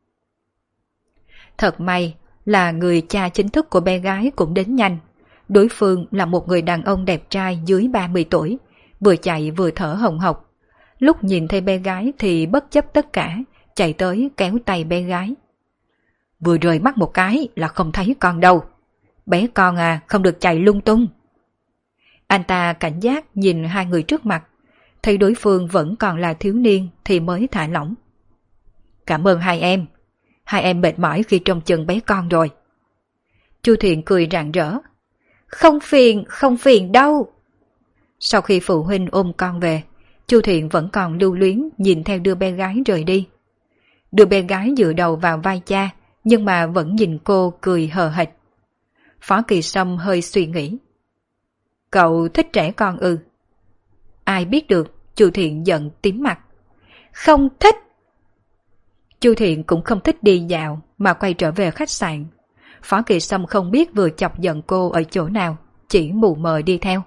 Thật may là người cha chính thức của bé gái cũng đến nhanh. Đối phương là một người đàn ông đẹp trai dưới 30 tuổi, vừa chạy vừa thở hồng hộc. Lúc nhìn thấy bé gái thì bất chấp tất cả, chạy tới kéo tay bé gái. Vừa rời mắt một cái là không thấy con đâu. Bé con à, không được chạy lung tung. Anh ta cảnh giác nhìn hai người trước mặt, thấy đối phương vẫn còn là thiếu niên thì mới thả lỏng. Cảm ơn hai em mệt mỏi khi trông chừng bé con rồi. Chu Thiện cười rạng rỡ. Không phiền đâu. Sau khi phụ huynh ôm con về, Chu Thiện vẫn còn lưu luyến nhìn theo đứa bé gái rời đi. Đứa bé gái dựa đầu vào vai cha, nhưng mà vẫn nhìn cô cười hờ hệch. Phó Kỳ Sâm hơi suy nghĩ. Cậu thích trẻ con ư? Ai biết được, Chu Thiện giận tím mặt. Không thích. Chu Thiện cũng không thích đi dạo mà quay trở về khách sạn. Phó Kỳ Sâm không biết vừa chọc giận cô ở chỗ nào, chỉ mù mờ đi theo.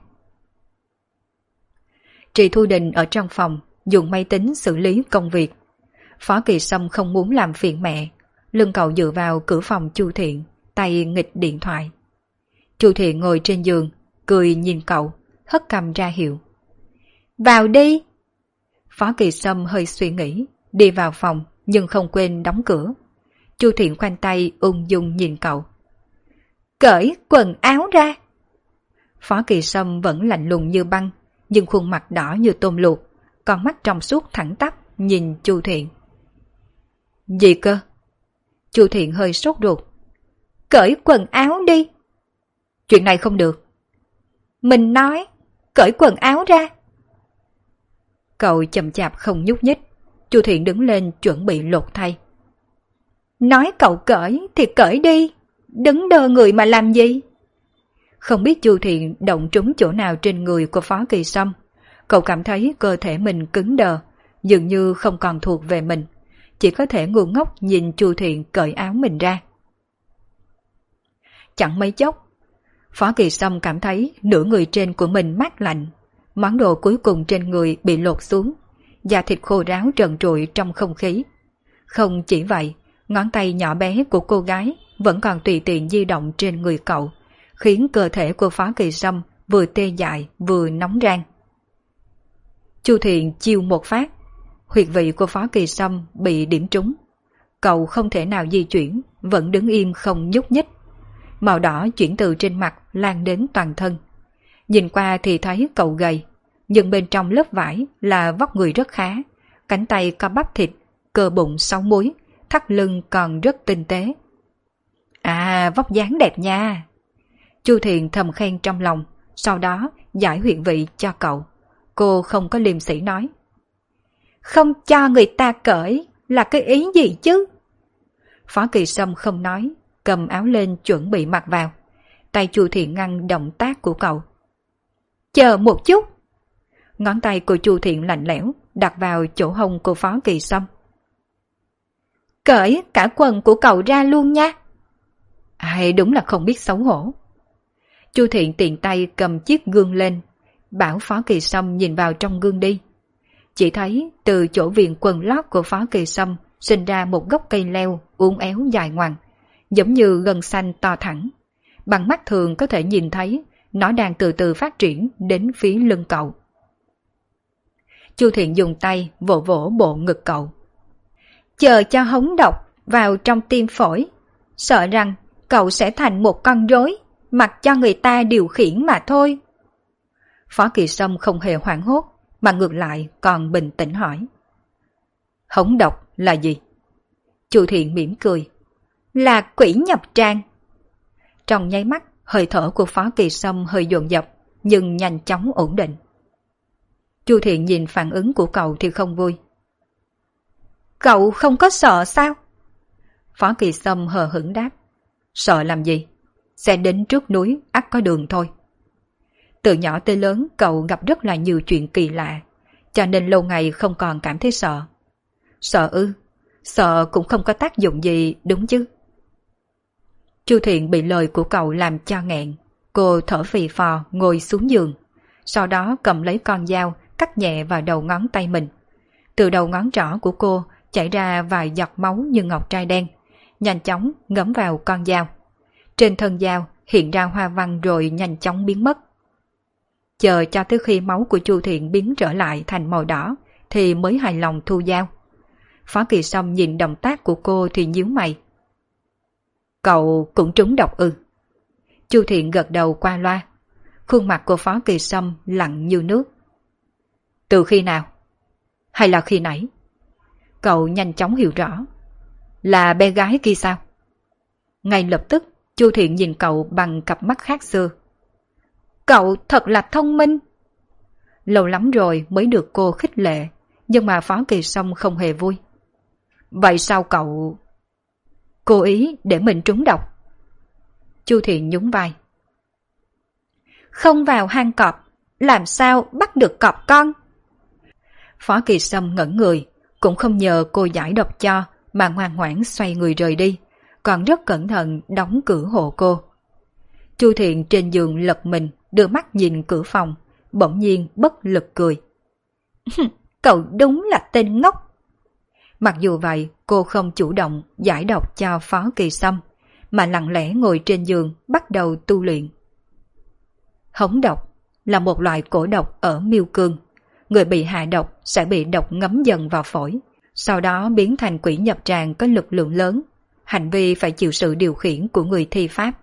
Trì Thu Đình ở trong phòng dùng máy tính xử lý công việc. Phó Kỳ Sâm không muốn làm phiền mẹ, lưng cậu dựa vào cửa phòng Chu Thiện, tay nghịch điện thoại. Chu Thiện ngồi trên giường, cười nhìn cậu, hất cằm ra hiệu. Vào đi. Phó Kỳ Sâm hơi suy nghĩ, đi vào phòng nhưng không quên đóng cửa. Chu Thiện khoanh tay ung dung nhìn cậu. Cởi quần áo ra. Phó Kỳ Sâm vẫn lạnh lùng như băng, nhưng khuôn mặt đỏ như tôm luộc, con mắt trong suốt thẳng tắp nhìn Chu Thiện. Gì cơ? Chu Thiện hơi sốt ruột. Cởi quần áo đi. Chuyện này không được. Mình nói, cởi quần áo ra. Cậu chậm chạp không nhúc nhích. Chu Thiện đứng lên chuẩn bị lột thay. Nói cậu cởi thì cởi đi, đứng đơ người mà làm gì? Không biết Chu Thiện động trúng chỗ nào trên người của Phó Kỳ Sâm. Cậu cảm thấy cơ thể mình cứng đờ, dường như không còn thuộc về mình. Chỉ có thể ngu ngốc nhìn Chu Thiện cởi áo mình ra. Chẳng mấy chốc, Phó Kỳ Sâm cảm thấy nửa người trên của mình mát lạnh. Món đồ cuối cùng trên người bị lột xuống, da thịt khô ráo trần trụi trong không khí. Không chỉ vậy, ngón tay nhỏ bé của cô gái vẫn còn tùy tiện di động trên người cậu, khiến cơ thể của Phó Kỳ Sâm vừa tê dại vừa nóng rang. Chu Thiện chiêu một phát, huyệt vị của Phó Kỳ Sâm bị điểm trúng. Cậu không thể nào di chuyển, vẫn đứng im không nhúc nhích. Màu đỏ chuyển từ trên mặt lan đến toàn thân. Nhìn qua thì thấy cậu gầy, nhưng bên trong lớp vải là vóc người rất khá, cánh tay có bắp thịt, cơ bụng 6 múi, thắt lưng còn rất tinh tế. À, vóc dáng đẹp nha. Chu Thiện thầm khen trong lòng, sau đó giải huyệt vị cho cậu. Cô không có liêm sỉ nói. Không cho người ta cởi là cái ý gì chứ? Phó Kỳ Sâm không nói, cầm áo lên chuẩn bị mặc vào. Tay Chu Thiện ngăn động tác của cậu. Chờ một chút. Ngón tay của Chu Thiện lạnh lẽo đặt vào chỗ hông của Phó Kỳ Sâm. Cởi cả quần của cậu ra luôn nha. Ai đúng là không biết xấu hổ. Chu Thiện tiện tay cầm chiếc gương lên, bảo Phó Kỳ Sâm nhìn vào trong gương đi. Chỉ thấy từ chỗ viền quần lót của Phó Kỳ Sâm sinh ra một gốc cây leo uốn éo dài ngoằng, giống như gân xanh to thẳng. Bằng mắt thường có thể nhìn thấy nó đang từ từ phát triển đến phía lưng cậu. Chu Thiện dùng tay vỗ vỗ bộ ngực cậu. Chờ cho hống độc vào trong tim phổi, sợ rằng cậu sẽ thành một con rối, mặc cho người ta điều khiển mà thôi. Phó Kỳ Sâm không hề hoảng hốt, mà ngược lại còn bình tĩnh hỏi. Hống độc là gì? Chu Thiện mỉm cười. Là quỷ nhập tràng. Trong nháy mắt, hơi thở của Phó Kỳ Sâm hơi dồn dập, nhưng nhanh chóng ổn định. Chu Thiện nhìn phản ứng của cậu thì không vui. Cậu không có sợ sao? Phó Kỳ Sâm hờ hững đáp. Sợ làm gì? Sẽ đến trước núi, ắt có đường thôi. Từ nhỏ tới lớn cậu gặp rất là nhiều chuyện kỳ lạ, cho nên lâu ngày không còn cảm thấy sợ. Sợ ư? Sợ cũng không có tác dụng gì đúng chứ? Chu Thiện bị lời của cậu làm cho nghẹn. Cô thở phì phò ngồi xuống giường, sau đó cầm lấy con dao cắt nhẹ vào đầu ngón tay mình. Từ đầu ngón trỏ của cô chảy ra vài giọt máu như ngọc trai đen, nhanh chóng ngấm vào con dao. Trên thân dao hiện ra hoa văn rồi nhanh chóng biến mất. Chờ cho tới khi máu của Chu Thiện biến trở lại thành màu đỏ thì mới hài lòng thu dao. Phó Kỳ Sâm nhìn động tác của cô thì nhíu mày. Cậu cũng trúng độc ư? Chu Thiện gật đầu qua loa. Khuôn mặt của Phó Kỳ Sâm lặng như nước. Từ khi nào? Hay là khi nãy? Cậu nhanh chóng hiểu rõ. Là bé gái kia sao? Ngay lập tức Chu Thiện nhìn cậu bằng cặp mắt khác xưa. Cậu thật là thông minh. Lâu lắm rồi mới được cô khích lệ, nhưng mà Phó Kỳ Sâm không hề vui. Vậy sao cậu... Cố ý để mình trúng độc? Chu Thiện nhún vai. Không vào hang cọp, làm sao bắt được cọp con? Phó Kỳ Sâm ngẩn người, cũng không nhờ cô giải độc cho mà ngoan ngoãn xoay người rời đi, còn rất cẩn thận đóng cửa hộ cô. Chu Thiện trên giường lật mình, đưa mắt nhìn cửa phòng, bỗng nhiên bất lực cười. Cậu đúng là tên ngốc. Mặc dù vậy, cô không chủ động giải độc cho Phó Kỳ Sâm, mà lặng lẽ ngồi trên giường bắt đầu tu luyện. Hống độc là một loại cổ độc ở miêu cương. Người bị hạ độc sẽ bị độc ngấm dần vào phổi, sau đó biến thành quỷ nhập tràng có lực lượng lớn, hành vi phải chịu sự điều khiển của người thi pháp.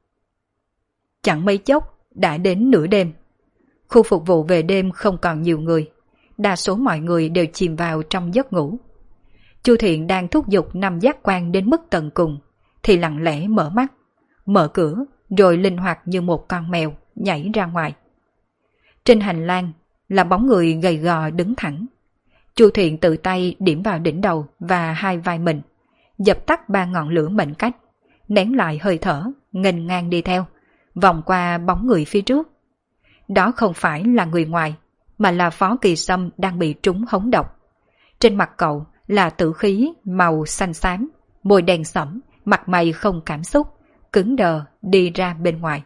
Chẳng mấy chốc đã đến nửa đêm. Khu phục vụ về đêm không còn nhiều người, đa số mọi người đều chìm vào trong giấc ngủ. Chu Thiện đang thúc giục năm giác quan đến mức tận cùng thì lặng lẽ mở mắt, mở cửa rồi linh hoạt như một con mèo nhảy ra ngoài. Trên hành lang là bóng người gầy gò đứng thẳng. Chu Thiện tự tay điểm vào đỉnh đầu và hai vai mình, dập tắt 3 ngọn lửa mệnh cách, nén lại hơi thở, nghênh ngang đi theo, vòng qua bóng người phía trước. Đó không phải là người ngoài, mà là Phó Kỳ Sâm đang bị trúng hống độc. Trên mặt cậu là tử khí màu xanh xám, môi đen sẫm, mặt mày không cảm xúc, cứng đờ đi ra bên ngoài.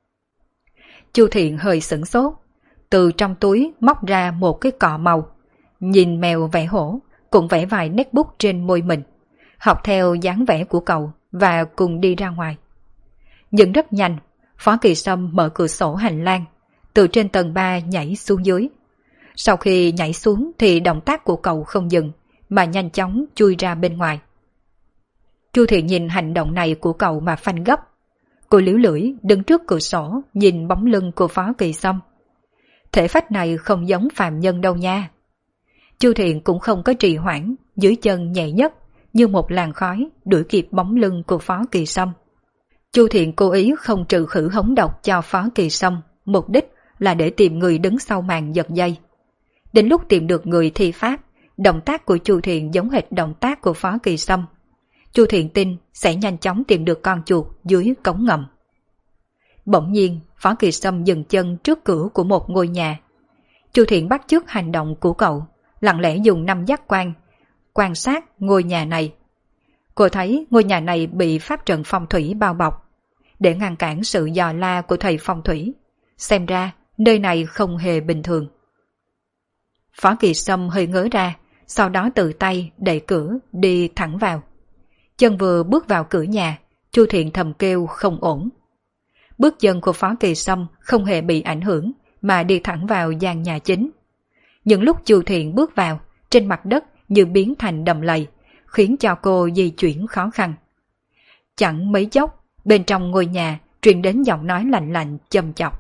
Chu Thiện hơi sửng sốt, từ trong túi móc ra một cái cọ màu, nhìn mèo vẽ hổ, cũng vẽ vài nét bút trên môi mình, học theo dáng vẽ của cậu và cùng đi ra ngoài. Nhưng rất nhanh, Phó Kỳ Sâm mở cửa sổ hành lang, từ trên tầng 3 nhảy xuống dưới. Sau khi nhảy xuống thì động tác của cậu không dừng, mà nhanh chóng chui ra bên ngoài. Chu Thiện nhìn hành động này của cậu mà phanh gấp. Cô liếu lưỡi đứng trước cửa sổ nhìn bóng lưng của Phó Kỳ Sâm. Thể phách này không giống phàm nhân đâu nha. Chu Thiện cũng không có trì hoãn, dưới chân nhẹ nhất như một làn khói đuổi kịp bóng lưng của Phó Kỳ Sâm. Chu Thiện cố ý không trừ khử hống độc cho Phó Kỳ Sâm, mục đích là để tìm người đứng sau màn giật dây. Đến lúc tìm được người thi pháp, động tác của Chu Thiện giống hệt động tác của Phó Kỳ Sâm. Chu Thiện tin sẽ nhanh chóng tìm được con chuột dưới cống ngầm. Bỗng nhiên, Phó Kỳ Sâm dừng chân trước cửa của một ngôi nhà. Chu Thiện bắt chước hành động của cậu, lặng lẽ dùng 5 giác quan quan sát ngôi nhà này. Cô thấy ngôi nhà này bị pháp trận phong thủy bao bọc, để ngăn cản sự dò la của thầy phong thủy. Xem ra nơi này không hề bình thường. Phó Kỳ Sâm hơi ngớ ra, sau đó tự tay đẩy cửa đi thẳng vào. Chân vừa bước vào cửa nhà, Chu Thiện thầm kêu không ổn. Bước chân của Phó Kỳ Sâm không hề bị ảnh hưởng mà đi thẳng vào gian nhà chính. Những lúc Chu Thiện bước vào, trên mặt đất như biến thành đầm lầy, khiến cho cô di chuyển khó khăn. Chẳng mấy chốc, bên trong ngôi nhà truyền đến giọng nói lạnh lạnh châm chọc.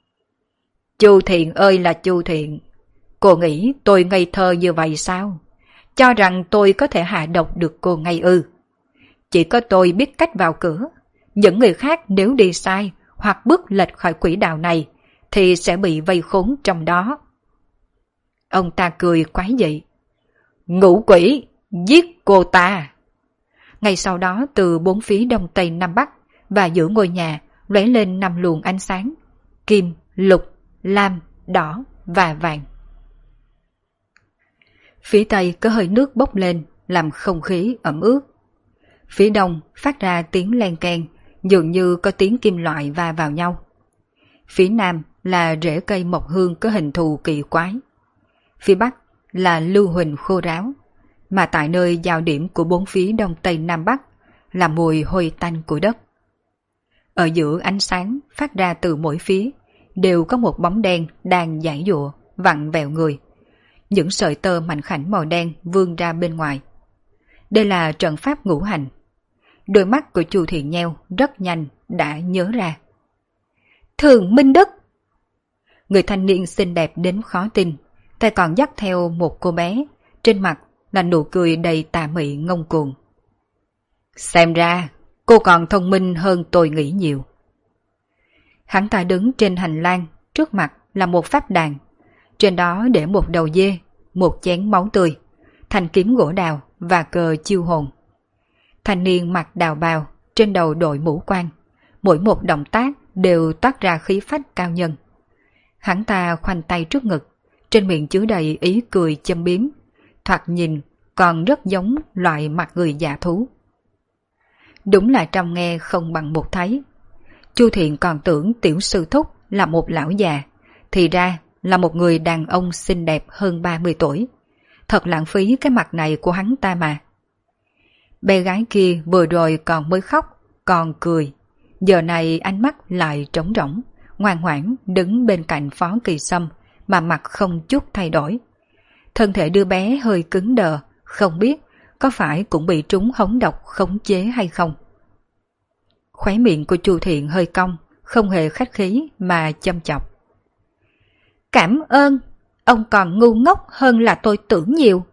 Chu Thiện ơi là Chu Thiện, cô nghĩ tôi ngây thơ như vậy sao? Cho rằng tôi có thể hạ độc được cô ngay ư? Chỉ có tôi biết cách vào cửa, Những người khác nếu đi sai hoặc bước lệch khỏi quỹ đạo này thì sẽ bị vây khốn trong đó. Ông ta cười quái dị. Ngũ quỷ, giết cô ta! Ngay sau đó từ bốn phía đông tây nam bắc và giữa ngôi nhà lóe lên 5 luồng ánh sáng, kim, lục, lam, đỏ và vàng. Phía tây có hơi nước bốc lên làm không khí ẩm ướt. Phía đông phát ra tiếng len keng, dường như có tiếng kim loại va vào nhau. Phía nam là rễ cây mộc hương có hình thù kỳ quái. Phía bắc là lưu huỳnh khô ráo, mà tại nơi giao điểm của bốn phía đông tây nam bắc là mùi hôi tanh của đất. Ở giữa ánh sáng phát ra từ mỗi phía đều có một bóng đen đang giãy giụa, vặn vẹo người. Những sợi tơ mảnh khảnh màu đen vươn ra bên ngoài. Đây là trận pháp ngũ hành. Đôi mắt của Chu Thiện nheo rất nhanh đã nhớ ra. Thường Minh Đức! Người thanh niên xinh đẹp đến khó tin, tay còn dắt theo một cô bé, trên mặt là nụ cười đầy tà mị ngông cuồng. Xem ra cô còn thông minh hơn tôi nghĩ nhiều. Hắn ta đứng trên hành lang, trước mặt là một pháp đàn. Trên đó để một đầu dê, một chén máu tươi, thanh kiếm gỗ đào và cờ chiêu hồn. Thanh niên mặc đào bào, trên đầu đội mũ quan, mỗi một động tác đều toát ra khí phách cao nhân. Hắn ta khoanh tay trước ngực, trên miệng chứa đầy ý cười châm biếm, thoạt nhìn còn rất giống loại mặt người dạ thú. Đúng là trong nghe không bằng một thấy. Chu Thiện còn tưởng tiểu sư thúc là một lão già, thì ra là một người đàn ông xinh đẹp hơn 30 tuổi. Thật lãng phí cái mặt này của hắn ta mà. Bé gái kia vừa rồi còn mới khóc, còn cười. Giờ này ánh mắt lại trống rỗng, ngoan ngoãn đứng bên cạnh Phó Kỳ Sâm mà mặt không chút thay đổi. Thân thể đứa bé hơi cứng đờ, không biết có phải cũng bị trúng hống độc khống chế hay không. Khóe miệng của Chu Thiện hơi cong, không hề khách khí mà châm chọc. Cảm ơn, ông còn ngu ngốc hơn là tôi tưởng nhiều.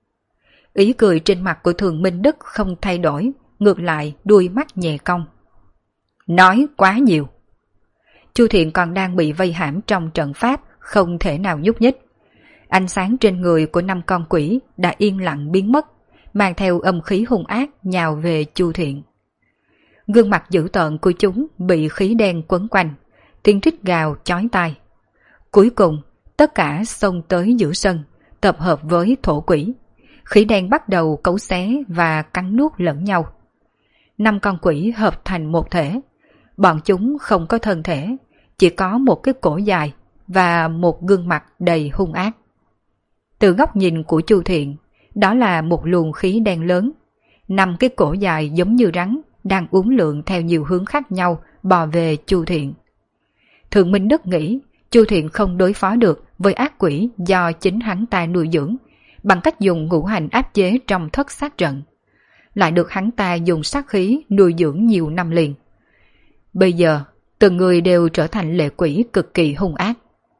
Ý cười trên mặt của Thường Minh Đức không thay đổi, ngược lại đuôi mắt nhẹ cong. Nói quá nhiều. Chu Thiện còn đang bị vây hãm trong trận pháp, không thể nào nhúc nhích. Ánh sáng trên người của 5 con quỷ đã yên lặng biến mất, mang theo âm khí hung ác nhào về Chu Thiện. Gương mặt dữ tợn của chúng bị khí đen quấn quanh, tiếng rít gào chói tai. Cuối cùng, tất cả xông tới giữa sân, tập hợp với thổ quỷ. Khí đen bắt đầu cấu xé và cắn nuốt lẫn nhau. 5 con quỷ hợp thành một thể. Bọn chúng không có thân thể, chỉ có một cái cổ dài và một gương mặt đầy hung ác. Từ góc nhìn của Chu Thiện, đó là một luồng khí đen lớn. 5 cái cổ dài giống như rắn đang uốn lượn theo nhiều hướng khác nhau bò về Chu Thiện. Thường Minh Đức nghĩ Chu Thiện không đối phó được với ác quỷ do chính hắn ta nuôi dưỡng, bằng cách dùng ngũ hành áp chế trong thất sát trận. Lại được hắn ta dùng sát khí nuôi dưỡng nhiều năm liền. Bây giờ, từng người đều trở thành lệ quỷ cực kỳ hung ác.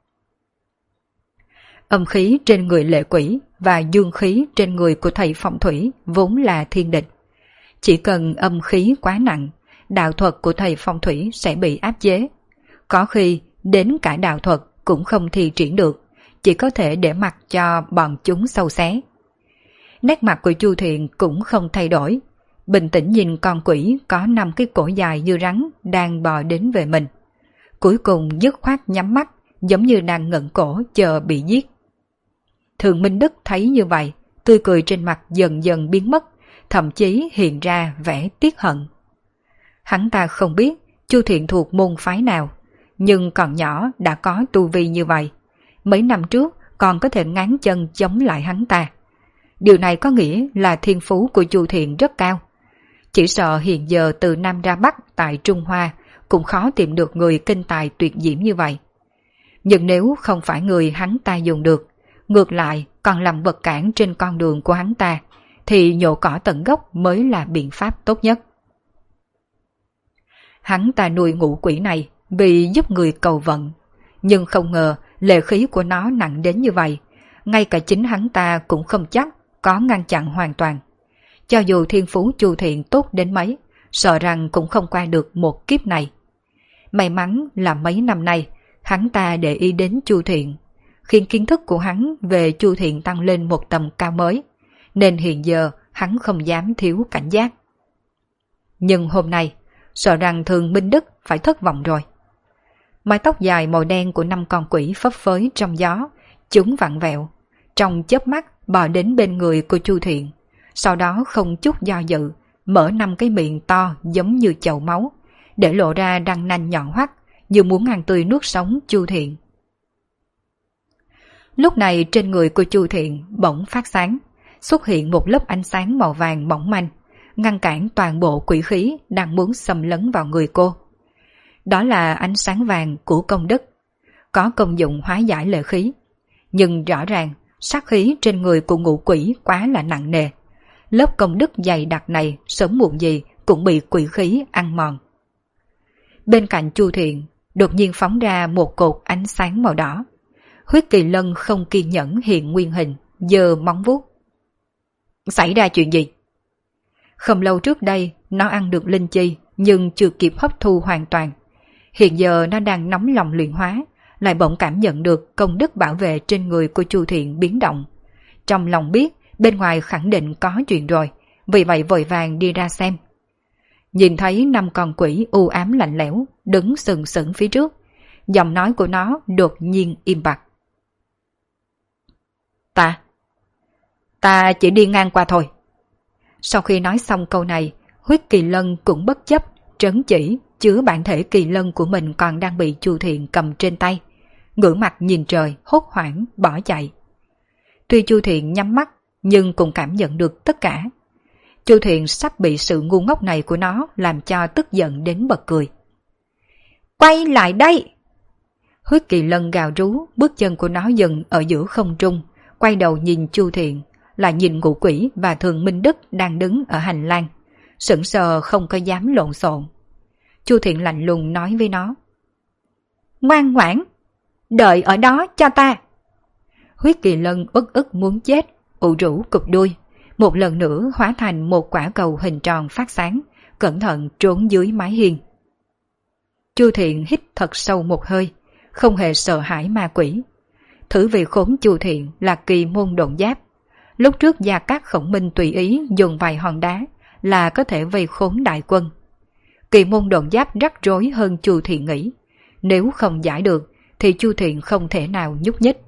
Âm khí trên người lệ quỷ và dương khí trên người của thầy phong thủy vốn là thiên địch. Chỉ cần âm khí quá nặng, đạo thuật của thầy phong thủy sẽ bị áp chế. Có khi đến cả đạo thuật cũng không thi triển được, chỉ có thể để mặc cho bọn chúng sâu xé. Nét mặt của Chu Thiện cũng không thay đổi, bình tĩnh nhìn con quỷ có 5 cái cổ dài như rắn đang bò đến về mình. Cuối cùng dứt khoát nhắm mắt, giống như đang ngẩng cổ chờ bị giết. Thường Minh Đức thấy như vậy, tươi cười trên mặt dần dần biến mất, thậm chí hiện ra vẻ tiếc hận. Hắn ta không biết Chu Thiện thuộc môn phái nào, nhưng còn nhỏ đã có tu vi như vậy. Mấy năm trước còn có thể ngáng chân chống lại hắn ta. Điều này có nghĩa là thiên phú của Chu Thiện rất cao. Chỉ sợ hiện giờ từ Nam ra Bắc tại Trung Hoa cũng khó tìm được người kinh tài tuyệt diễm như vậy. Nhưng nếu không phải người hắn ta dùng được, ngược lại còn làm vật cản trên con đường của hắn ta, thì nhổ cỏ tận gốc mới là biện pháp tốt nhất. Hắn ta nuôi ngũ quỷ này vì giúp người cầu vận, nhưng không ngờ lệ khí của nó nặng đến như vậy, ngay cả chính hắn ta cũng không chắc có ngăn chặn hoàn toàn. Cho dù thiên phú Chu Thiện tốt đến mấy, sợ rằng cũng không qua được một kiếp này. May mắn là mấy năm nay, hắn ta để ý đến Chu Thiện, khiến kiến thức của hắn về Chu Thiện tăng lên một tầm cao mới, nên hiện giờ hắn không dám thiếu cảnh giác. Nhưng hôm nay, sợ rằng Thường Minh Đức phải thất vọng rồi. Mái tóc dài màu đen của 5 con quỷ phấp phới trong gió, chúng vặn vẹo, trong chớp mắt bò đến bên người của Chu Thiện, sau đó không chút do dự, mở 5 cái miệng to giống như chậu máu, để lộ ra răng nanh nhọn hoắt, như muốn ăn tươi nuốt sống Chu Thiện. Lúc này trên người của Chu Thiện bỗng phát sáng, xuất hiện một lớp ánh sáng màu vàng mỏng manh, ngăn cản toàn bộ quỷ khí đang muốn xâm lấn vào người cô. Đó là ánh sáng vàng của công đức, có công dụng hóa giải lệ khí. Nhưng rõ ràng, sát khí trên người của ngũ quỷ quá là nặng nề. Lớp công đức dày đặc này sớm muộn gì cũng bị quỷ khí ăn mòn. Bên cạnh Chu Thiện, đột nhiên phóng ra một cột ánh sáng màu đỏ. Huyết Kỳ Lân không kiên nhẫn hiện nguyên hình, giơ móng vuốt. Xảy ra chuyện gì? Không lâu trước đây, nó ăn được linh chi, nhưng chưa kịp hấp thu hoàn toàn. Hiện giờ nó đang nóng lòng luyện hóa, lại bỗng cảm nhận được công đức bảo vệ trên người của Chu Thiện biến động. Trong lòng biết, bên ngoài khẳng định có chuyện rồi, vì vậy vội vàng đi ra xem. Nhìn thấy 5 con quỷ u ám lạnh lẽo, đứng sừng sững phía trước. Giọng nói của nó đột nhiên im bặt. Ta chỉ đi ngang qua thôi. Sau khi nói xong câu này, Huyết Kỳ Lân cũng bất chấp, trấn chỉ chứa bản thể kỳ lân của mình còn đang bị Chu Thiện cầm trên tay, ngửa mặt nhìn trời, hốt hoảng bỏ chạy. Tuy Chu Thiện nhắm mắt, nhưng cũng cảm nhận được tất cả. Chu Thiện sắp bị sự ngu ngốc này của nó làm cho tức giận đến bật cười. Quay lại đây! Huyết Kỳ Lân gào rú, bước chân của nó dừng ở giữa không trung, quay đầu nhìn Chu Thiện, lại nhìn ngũ quỷ và Thường Minh Đức đang đứng ở hành lang, sững sờ không có dám lộn xộn. Chu Thiện lạnh lùng nói với nó. Ngoan ngoãn, đợi ở đó cho ta. Huyết Kỳ Lân uất ức muốn chết, ụ rũ cụp đuôi, một lần nữa hóa thành một quả cầu hình tròn phát sáng, cẩn thận trốn dưới mái hiên. Chu Thiện hít thật sâu một hơi, không hề sợ hãi ma quỷ. Thử vì khốn Chu Thiện là Kỳ Môn Độn Giáp. Lúc trước Gia Cát Khổng Minh tùy ý dùng vài hòn đá là có thể vây khốn đại quân. Kỳ Môn Độn Giáp rắc rối hơn Chu Thiện nghĩ. Nếu không giải được thì Chu Thiện không thể nào nhúc nhích.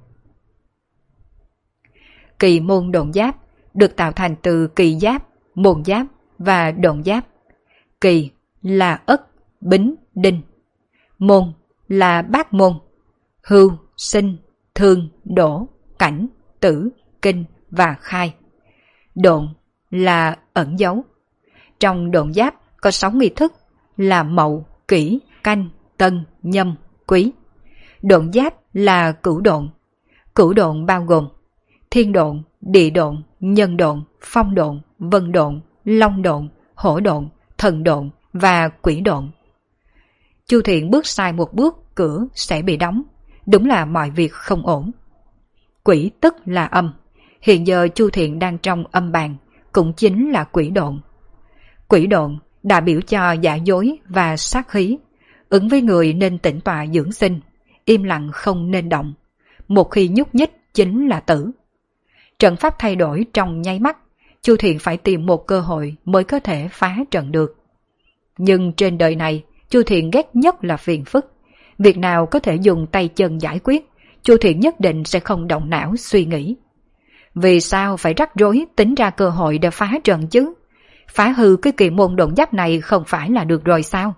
Kỳ Môn Độn Giáp được tạo thành từ kỳ giáp, môn giáp và độn giáp. Kỳ là Ất, Bính, Đinh. Môn là Bát Môn, Hưu, Sinh, Thương, Đổ, Cảnh, Tử, Kinh và Khai. Độn là ẩn dấu. Trong độn giáp có 6 nghi thức là Mậu, Kỷ, Canh, Tân, Nhâm, Quý. Độn giáp là cửu độn. Cửu độn bao gồm thiên độn, địa độn, nhân độn, phong độn, vân độn, long độn, hổ độn, thần độn và quỷ độn. Chu Thiện bước sai một bước, cửa sẽ bị đóng. Đúng là mọi việc không ổn. Quỷ tức là âm. Hiện giờ Chu Thiện đang trong âm bàn, cũng chính là quỷ độn. Quỷ độn đại biểu cho giả dối và sát khí. Ứng với người nên tĩnh tọa dưỡng sinh, im lặng không nên động. Một khi nhúc nhích chính là tử. Trận pháp thay đổi trong nháy mắt, Chu Thiện phải tìm một cơ hội mới có thể phá trận được. Nhưng trên đời này, Chu Thiện ghét nhất là phiền phức. Việc nào có thể dùng tay chân giải quyết, Chu Thiện nhất định sẽ không động não suy nghĩ. Vì sao phải rắc rối tính ra cơ hội để phá trận chứ? Phá hư cái kỳ môn độn giáp này không phải là được rồi sao?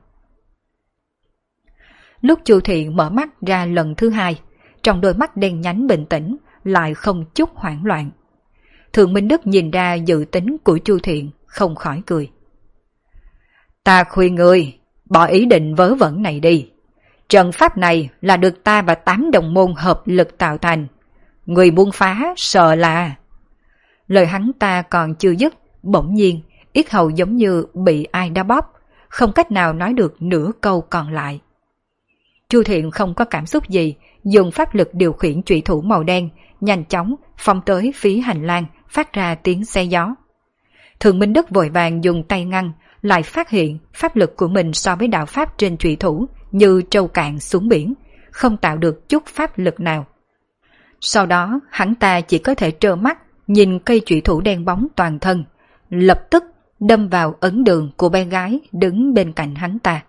Lúc Chu Thiện mở mắt ra lần thứ hai, trong đôi mắt đen nhánh bình tĩnh, lại không chút hoảng loạn. Thường Minh Đức nhìn ra dự tính của Chu Thiện, không khỏi cười. Ta khuyên ngươi, bỏ ý định vớ vẩn này đi. Trận pháp này là được ta và 8 đồng môn hợp lực tạo thành. Người muốn phá sợ là... Lời hắn ta còn chưa dứt, bỗng nhiên, yết hầu giống như bị ai đã bóp, không cách nào nói được nửa câu còn lại. Chu Thiện không có cảm xúc gì, dùng pháp lực điều khiển chủy thủ màu đen, nhanh chóng phóng tới phía hành lang, phát ra tiếng xe gió. Thường Minh Đức vội vàng dùng tay ngăn, lại phát hiện pháp lực của mình so với đạo pháp trên chủy thủ như trâu cạn xuống biển, không tạo được chút pháp lực nào. Sau đó hắn ta chỉ có thể trơ mắt nhìn cây chủy thủ đen bóng toàn thân, lập tức đâm vào ấn đường của bé gái đứng bên cạnh hắn ta.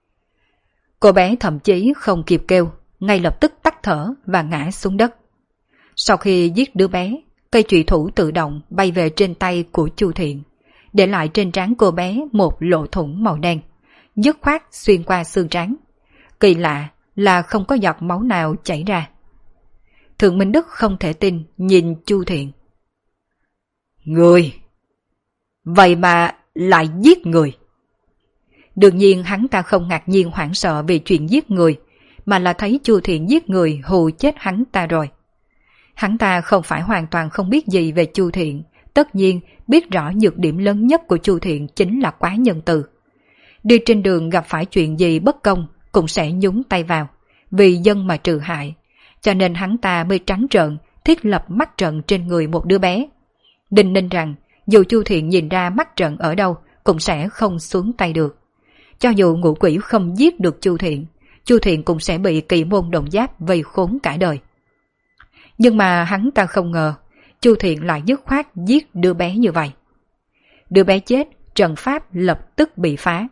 Cô bé thậm chí không kịp kêu, ngay lập tức tắt thở và ngã xuống đất. Sau khi giết đứa bé, cây chủy thủ tự động bay về trên tay của Chu Thiện, để lại trên trán cô bé một lỗ thủng màu đen, dứt khoát xuyên qua xương trán. Kỳ lạ là không có giọt máu nào chảy ra. Thượng Minh Đức không thể tin nhìn Chu Thiện. Người! Vậy mà lại giết người! Đương nhiên hắn ta không ngạc nhiên hoảng sợ vì chuyện giết người, mà là thấy Chu Thiện giết người hù chết hắn ta rồi. Hắn ta không phải hoàn toàn không biết gì về Chu Thiện, tất nhiên biết rõ nhược điểm lớn nhất của Chu Thiện chính là quá nhân từ. Đi trên đường gặp phải chuyện gì bất công cũng sẽ nhúng tay vào, vì dân mà trừ hại, cho nên hắn ta mới trắng trợn thiết lập mắt trận trên người một đứa bé. Đinh ninh rằng dù Chu Thiện nhìn ra mắt trận ở đâu cũng sẽ không xuống tay được. Cho dù ngũ quỷ không giết được Chu Thiện cũng sẽ bị Kỳ môn đồng giáp vây khốn cả đời. Nhưng mà hắn ta không ngờ Chu Thiện lại dứt khoát giết đứa bé như vậy. Đứa bé chết, trận pháp lập tức bị phá.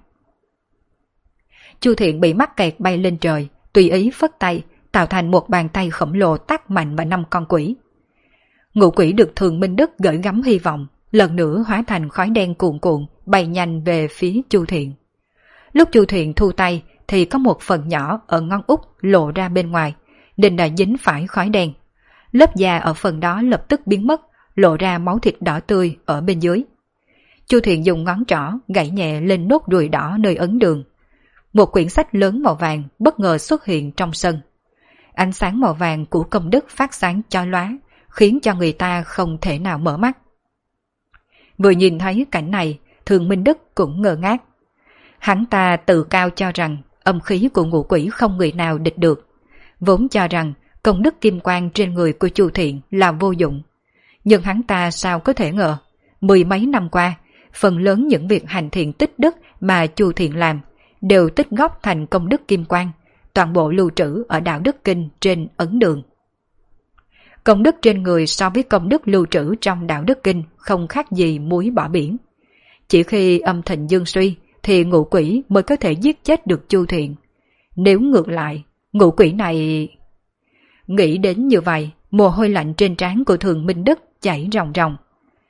Chu Thiện bị mắc kẹt bay lên trời, tùy ý phất tay, tạo thành một bàn tay khổng lồ tát mạnh vào 5 con quỷ. Ngũ quỷ được Thường Minh Đức gửi gắm hy vọng, lần nữa hóa thành khói đen cuồn cuộn bay nhanh về phía Chu Thiện. Lúc Chu Thiện thu tay thì có một phần nhỏ ở ngón út lộ ra bên ngoài, nên đã dính phải khói đen. Lớp da ở phần đó lập tức biến mất, lộ ra máu thịt đỏ tươi ở bên dưới. Chu Thiện dùng ngón trỏ gảy nhẹ lên nốt ruồi đỏ nơi ấn đường. Một quyển sách lớn màu vàng bất ngờ xuất hiện trong sân. Ánh sáng màu vàng của công đức phát sáng chói lóa, khiến cho người ta không thể nào mở mắt. Vừa nhìn thấy cảnh này, Thường Minh Đức cũng ngơ ngác. Hắn ta tự cao cho rằng âm khí của ngũ quỷ không người nào địch được, vốn cho rằng công đức kim quang trên người của Chu Thiện là vô dụng. Nhưng hắn ta sao có thể ngờ, 10 mấy năm qua, phần lớn những việc hành thiện tích đức mà Chu Thiện làm đều tích góp thành công đức kim quang, toàn bộ lưu trữ ở đạo đức kinh trên ấn đường. Công đức trên người so với công đức lưu trữ trong đạo đức kinh không khác gì muối bỏ biển. Chỉ khi âm thịnh dương suy thì ngũ quỷ mới có thể giết chết được Chu Thiện. Nếu ngược lại, ngũ quỷ này... Nghĩ đến như vậy, mồ hôi lạnh trên trán của Thường Minh Đức chảy ròng ròng.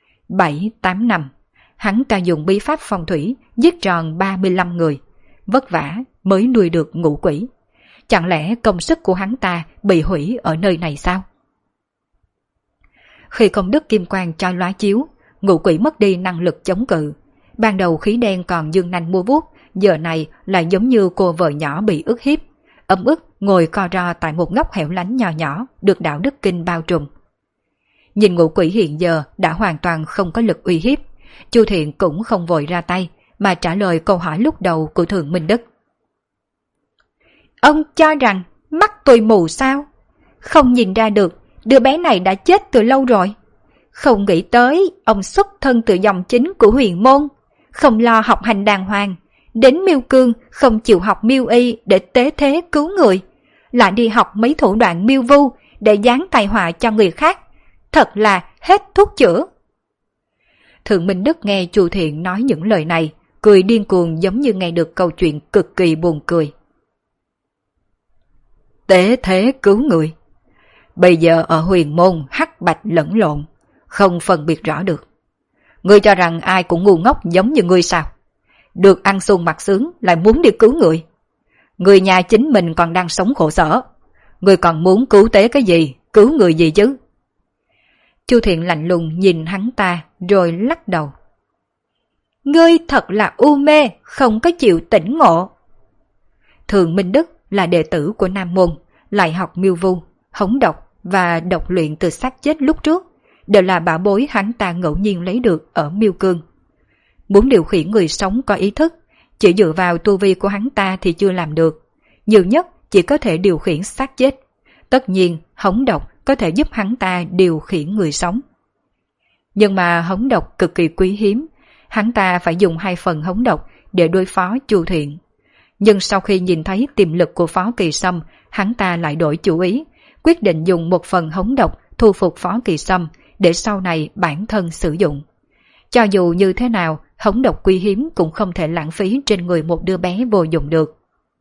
7-8 năm, hắn ta dùng bí pháp phong thủy giết tròn 35 người, vất vả mới nuôi được ngũ quỷ. Chẳng lẽ công sức của hắn ta bị hủy ở nơi này sao? Khi công đức kim quang chói lóa chiếu, ngũ quỷ mất đi năng lực chống cự. Ban đầu khí đen còn dương nanh mua vuốt, giờ này lại giống như cô vợ nhỏ bị ức hiếp, ấm ức ngồi co ro tại một góc hẻo lánh nhỏ nhỏ được đạo đức kinh bao trùm. Nhìn ngũ quỷ hiện giờ đã hoàn toàn không có lực uy hiếp, Chu Thiện cũng không vội ra tay mà trả lời câu hỏi lúc đầu của Thường Minh Đức. Ông cho rằng mắt tôi mù sao? Không nhìn ra được đứa bé này đã chết từ lâu rồi. Không nghĩ tới ông xuất thân từ dòng chính của huyền môn, không lo học hành đàng hoàng, đến Miêu Cương không chịu học miêu y để tế thế cứu người, lại đi học mấy thủ đoạn miêu vu để giáng tai họa cho người khác. Thật là hết thuốc chữa. Thượng Minh Đức nghe Chu Thiện nói những lời này, cười điên cuồng giống như nghe được câu chuyện cực kỳ buồn cười. Tế thế cứu người? Bây giờ ở huyền môn hắc bạch lẫn lộn, không phân biệt rõ được. Ngươi cho rằng ai cũng ngu ngốc giống như ngươi sao? Được ăn sung mặc sướng lại muốn đi cứu người. Người nhà chính mình còn đang sống khổ sở, ngươi còn muốn cứu tế cái gì, cứu người gì chứ? Chu Thiện lạnh lùng nhìn hắn ta rồi lắc đầu. Ngươi thật là u mê, không có chịu tỉnh ngộ. Thường Minh Đức là đệ tử của Nam Môn, lại học miêu vu, hống độc và độc luyện từ xác chết lúc trước, đều là bảo bối hắn ta ngẫu nhiên lấy được ở Miêu Cương. Muốn điều khiển người sống có ý thức, chỉ dựa vào tu vi của hắn ta thì chưa làm được, nhiều nhất chỉ có thể điều khiển xác chết. Tất nhiên hống độc có thể giúp hắn ta điều khiển người sống. Nhưng mà hống độc cực kỳ quý hiếm, hắn ta phải dùng 2 phần hống độc để đối phó Chu Thiện. Nhưng sau khi nhìn thấy tiềm lực của Phó Kỳ Sâm, hắn ta lại đổi chủ ý, quyết định dùng 1 phần hống độc thu phục Phó Kỳ Sâm để sau này bản thân sử dụng. Cho dù như thế nào, hống độc quý hiếm cũng không thể lãng phí trên người một đứa bé vô dụng được.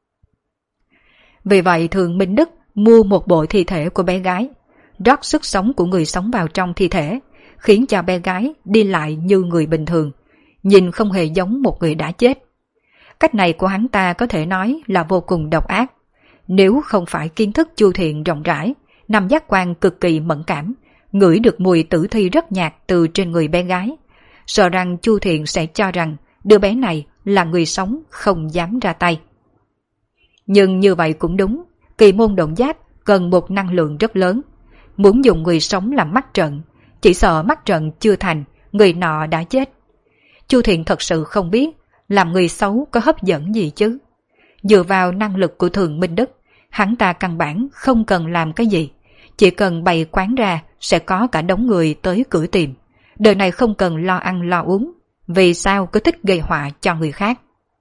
Vì vậy Thường Minh Đức mua một bộ thi thể của bé gái, rót sức sống của người sống vào trong thi thể, khiến cho bé gái đi lại như người bình thường, nhìn không hề giống một người đã chết. Cách này của hắn ta có thể nói là vô cùng độc ác. Nếu không phải kiến thức Chu Thiện rộng rãi, năm giác quan cực kỳ mẫn cảm, ngửi được mùi tử thi rất nhạt từ trên người bé gái, sợ rằng Chu Thiện sẽ cho rằng đứa bé này là người sống không dám ra tay. Nhưng như vậy cũng đúng, kỳ môn động giáp cần một năng lượng rất lớn. Muốn dùng người sống làm mắt trận, chỉ sợ mắt trận chưa thành, người nọ đã chết. Chu Thiện thật sự không biết làm người xấu có hấp dẫn gì chứ. Dựa vào năng lực của Thường Minh Đức, hắn ta căn bản không cần làm cái gì, chỉ cần bày quán ra sẽ có cả đống người tới cửa tìm. Đời này không cần lo ăn lo uống, vì sao cứ thích gây họa cho người khác.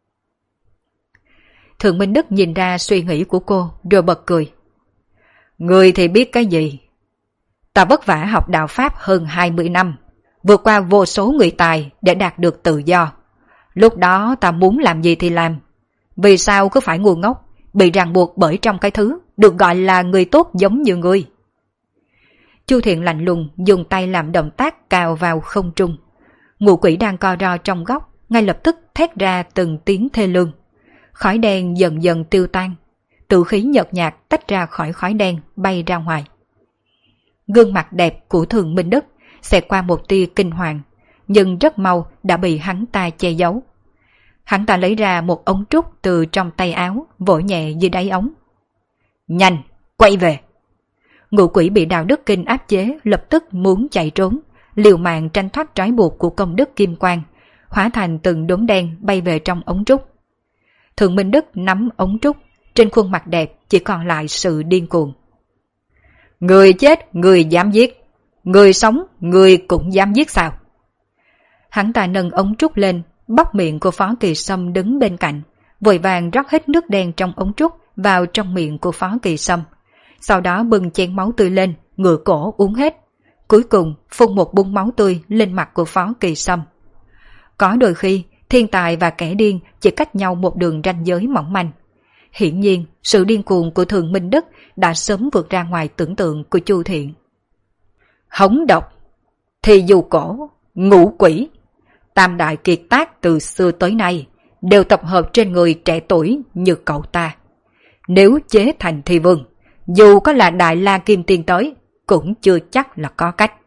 Thường Minh Đức nhìn ra suy nghĩ của cô rồi bật cười. Người thì biết cái gì? Ta vất vả học đạo Pháp hơn 20 năm, vượt qua vô số người tài để đạt được tự do. Lúc đó ta muốn làm gì thì làm. Vì sao cứ phải ngu ngốc, bị ràng buộc bởi trong cái thứ được gọi là người tốt giống như ngươi? Chu Thiện lạnh lùng dùng tay làm động tác cào vào không trung. Ngũ quỷ đang co ro trong góc, ngay lập tức thét ra từng tiếng thê lương. Khói đen dần dần tiêu tan, tử khí nhợt nhạt tách ra khỏi khói đen bay ra ngoài. Gương mặt đẹp của Thường Minh Đức xẹt qua một tia kinh hoàng, nhưng rất mau đã bị hắn ta che giấu. Hắn ta lấy ra một ống trúc từ trong tay áo, vỗ nhẹ dưới đáy ống. Nhanh, quay về! Ngũ quỷ bị đạo đức kinh áp chế lập tức muốn chạy trốn, liều mạng tranh thoát trói buộc của công đức kim quang, hóa thành từng đốm đen bay về trong ống trúc. Thường Minh Đức nắm ống trúc, trên khuôn mặt đẹp chỉ còn lại sự điên cuồng. Người chết, người dám giết. Người sống, người cũng dám giết sao? Hắn ta nâng ống trúc lên, bóc miệng của Phó Kỳ Sâm đứng bên cạnh, vội vàng rót hết nước đen trong ống trúc vào trong miệng của Phó Kỳ Sâm. Sau đó bưng chén máu tươi lên, ngửa cổ uống hết. Cuối cùng phun một búng máu tươi lên mặt của Phó Kỳ Sâm. Có đôi khi, thiên tài và kẻ điên chỉ cách nhau một đường ranh giới mỏng manh. Hiển nhiên, sự điên cuồng của Thường Minh Đức đã sớm vượt ra ngoài tưởng tượng của Chu Thiện. Hống độc, thì dù cổ, ngũ quỷ, tam đại kiệt tác từ xưa tới nay đều tập hợp trên người trẻ tuổi như cậu ta. Nếu chế thành thi vương, dù có là Đại La Kim Tiên tới, cũng chưa chắc là có cách.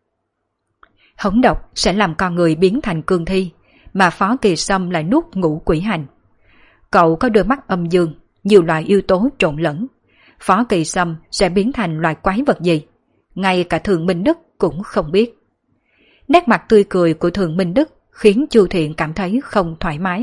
Hống độc sẽ làm con người biến thành cương thi, mà Phó Kỳ Sâm lại nuốt ngũ quỷ hành. Cậu có đôi mắt âm dương, nhiều loại yếu tố trộn lẫn. Phó Kỳ Sâm sẽ biến thành loài quái vật gì? Ngay cả Thường Minh Đức cũng không biết. Nét mặt tươi cười của Thường Minh Đức khiến Chu Thiện cảm thấy không thoải mái.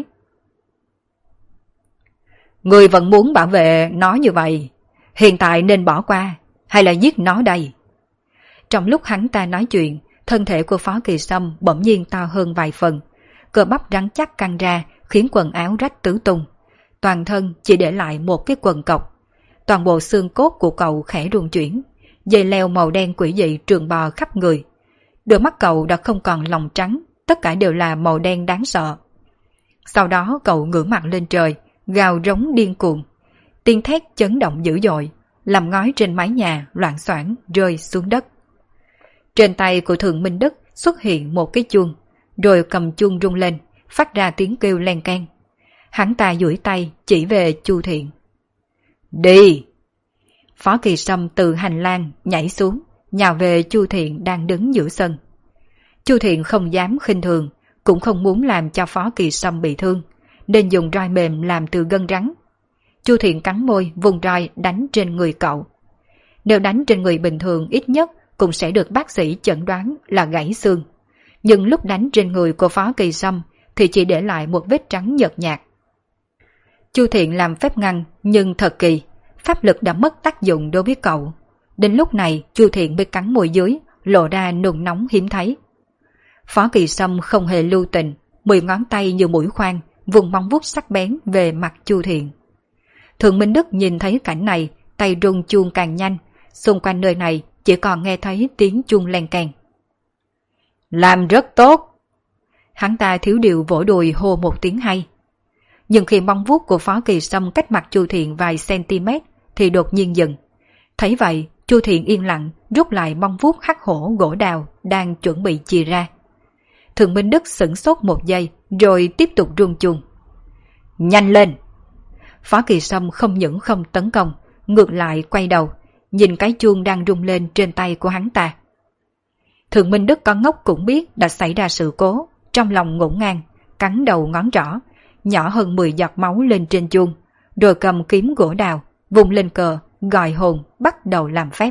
Người vẫn muốn bảo vệ nó như vậy, hiện tại nên bỏ qua, hay là giết nó đây? Trong lúc hắn ta nói chuyện, thân thể của Phó Kỳ Sâm bỗng nhiên to hơn vài phần, cơ bắp rắn chắc căng ra khiến quần áo rách tứ tung. Toàn thân chỉ để lại một cái quần cộc. Toàn bộ xương cốt của cậu khẽ rung chuyển, dây leo màu đen quỷ dị trường bò khắp người. Đôi mắt cậu đã không còn lòng trắng, tất cả đều là màu đen đáng sợ. Sau đó cậu ngửa mặt lên trời, gào rống điên cuồng. Tiếng thét chấn động dữ dội, làm ngói trên mái nhà loạng xoảng rơi xuống đất. Trên tay của Thường Minh Đức xuất hiện một cái chuông, rồi cầm chuông rung lên, phát ra tiếng kêu len keng. Hắn ta duỗi tay chỉ về Chu Thiện. Đi! Phó Kỳ Sâm từ hành lang nhảy xuống, nhào về Chu Thiện đang đứng giữa sân. Chu Thiện không dám khinh thường, cũng không muốn làm cho Phó Kỳ Sâm bị thương, nên dùng roi mềm làm từ gân rắn. Chu Thiện cắn môi vùng roi đánh trên người cậu. Nếu đánh trên người bình thường ít nhất cũng sẽ được bác sĩ chẩn đoán là gãy xương. Nhưng lúc đánh trên người của Phó Kỳ Sâm thì chỉ để lại một vết trắng nhợt nhạt. Chu Thiện làm phép ngăn, nhưng thật kỳ, pháp lực đã mất tác dụng đối với cậu. Đến lúc này Chu Thiện mới cắn môi dưới, lộ ra nôn nóng hiếm thấy. Phó Kỳ Sâm không hề lưu tình, 10 ngón tay như mũi khoan, vùng móng vuốt sắc bén về mặt Chu Thiện. Thượng Minh Đức nhìn thấy cảnh này, tay rung chuông càng nhanh, xung quanh nơi này chỉ còn nghe thấy tiếng chuông len keng. Làm rất tốt! Hắn ta thiếu điều vỗ đùi hô một tiếng hay. Nhưng khi móng vuốt của Phó Kỳ Sâm cách mặt Chu Thiện vài cm thì đột nhiên dừng. Thấy vậy, Chu Thiện yên lặng rút lại móng vuốt hắc hổ gỗ đào đang chuẩn bị chìa ra. Thượng Minh Đức sửng sốt một giây rồi tiếp tục rung chuông. Nhanh lên! Phó Kỳ Sâm không những không tấn công, ngược lại quay đầu, nhìn cái chuông đang rung lên trên tay của hắn ta. Thượng Minh Đức có ngốc cũng biết đã xảy ra sự cố, trong lòng ngổn ngang, cắn đầu ngón trỏ, nhỏ hơn 10 giọt máu lên trên chuông, rồi cầm kiếm gỗ đào, vùng lên cờ, gọi hồn, bắt đầu làm phép.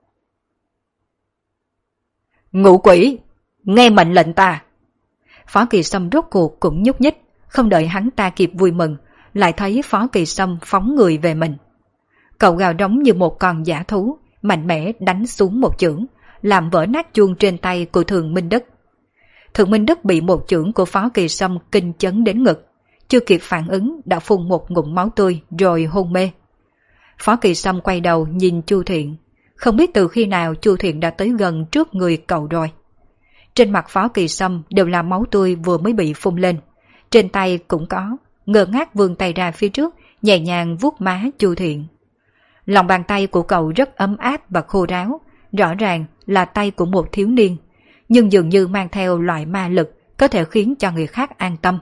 Ngũ quỷ, nghe mệnh lệnh ta! Phó Kỳ Sâm rốt cuộc cũng nhúc nhích, không đợi hắn ta kịp vui mừng, lại thấy Phó Kỳ Sâm phóng người về mình. Cậu gào rống như một con dã thú, mạnh mẽ đánh xuống một chưởng, làm vỡ nát chuông trên tay của Thượng Minh Đức. Thượng Minh Đức bị một chưởng của Phó Kỳ Sâm kinh chấn đến ngực, chưa kịp phản ứng đã phun một ngụm máu tươi rồi hôn mê. Phó Kỳ Sâm quay đầu nhìn Chu Thiện, không biết từ khi nào Chu Thiện đã tới gần trước người cậu rồi. Trên mặt Phó Kỳ Sâm đều là máu tươi vừa mới bị phun lên, trên tay cũng có, ngơ ngác vươn tay ra phía trước, nhẹ nhàng vuốt má Chu Thiện. Lòng bàn tay của cậu rất ấm áp và khô ráo, rõ ràng là tay của một thiếu niên, nhưng dường như mang theo loại ma lực có thể khiến cho người khác an tâm.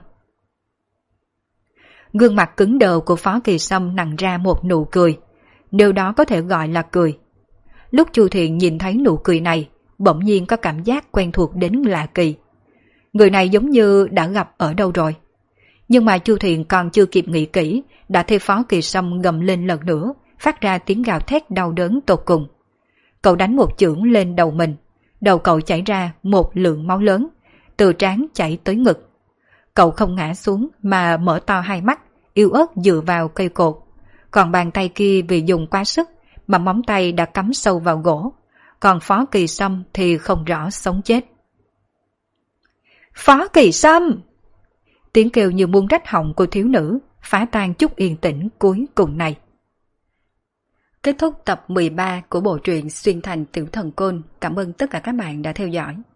Gương mặt cứng đờ của Phó Kỳ Sâm nặn ra một nụ cười, điều đó có thể gọi là cười. Lúc Chu Thiện nhìn thấy nụ cười này, bỗng nhiên có cảm giác quen thuộc đến lạ kỳ. Người này giống như đã gặp ở đâu rồi. Nhưng mà Chu Thiện còn chưa kịp nghĩ kỹ, đã thấy Phó Kỳ Sâm gầm lên lần nữa, phát ra tiếng gào thét đau đớn tột cùng. Cậu đánh một chưởng lên đầu mình, đầu cậu chảy ra một lượng máu lớn, từ trán chảy tới ngực. Cậu không ngã xuống mà mở to hai mắt, yếu ớt dựa vào cây cột. Còn bàn tay kia vì dùng quá sức mà móng tay đã cắm sâu vào gỗ. Còn Phó Kỳ Sâm thì không rõ sống chết. Phó Kỳ Sâm! Tiếng kêu như muốn rách họng của thiếu nữ, phá tan chút yên tĩnh cuối cùng này. Kết thúc tập 13 của bộ truyện Xuyên Thành Tiểu Thần Côn. Cảm ơn tất cả các bạn đã theo dõi.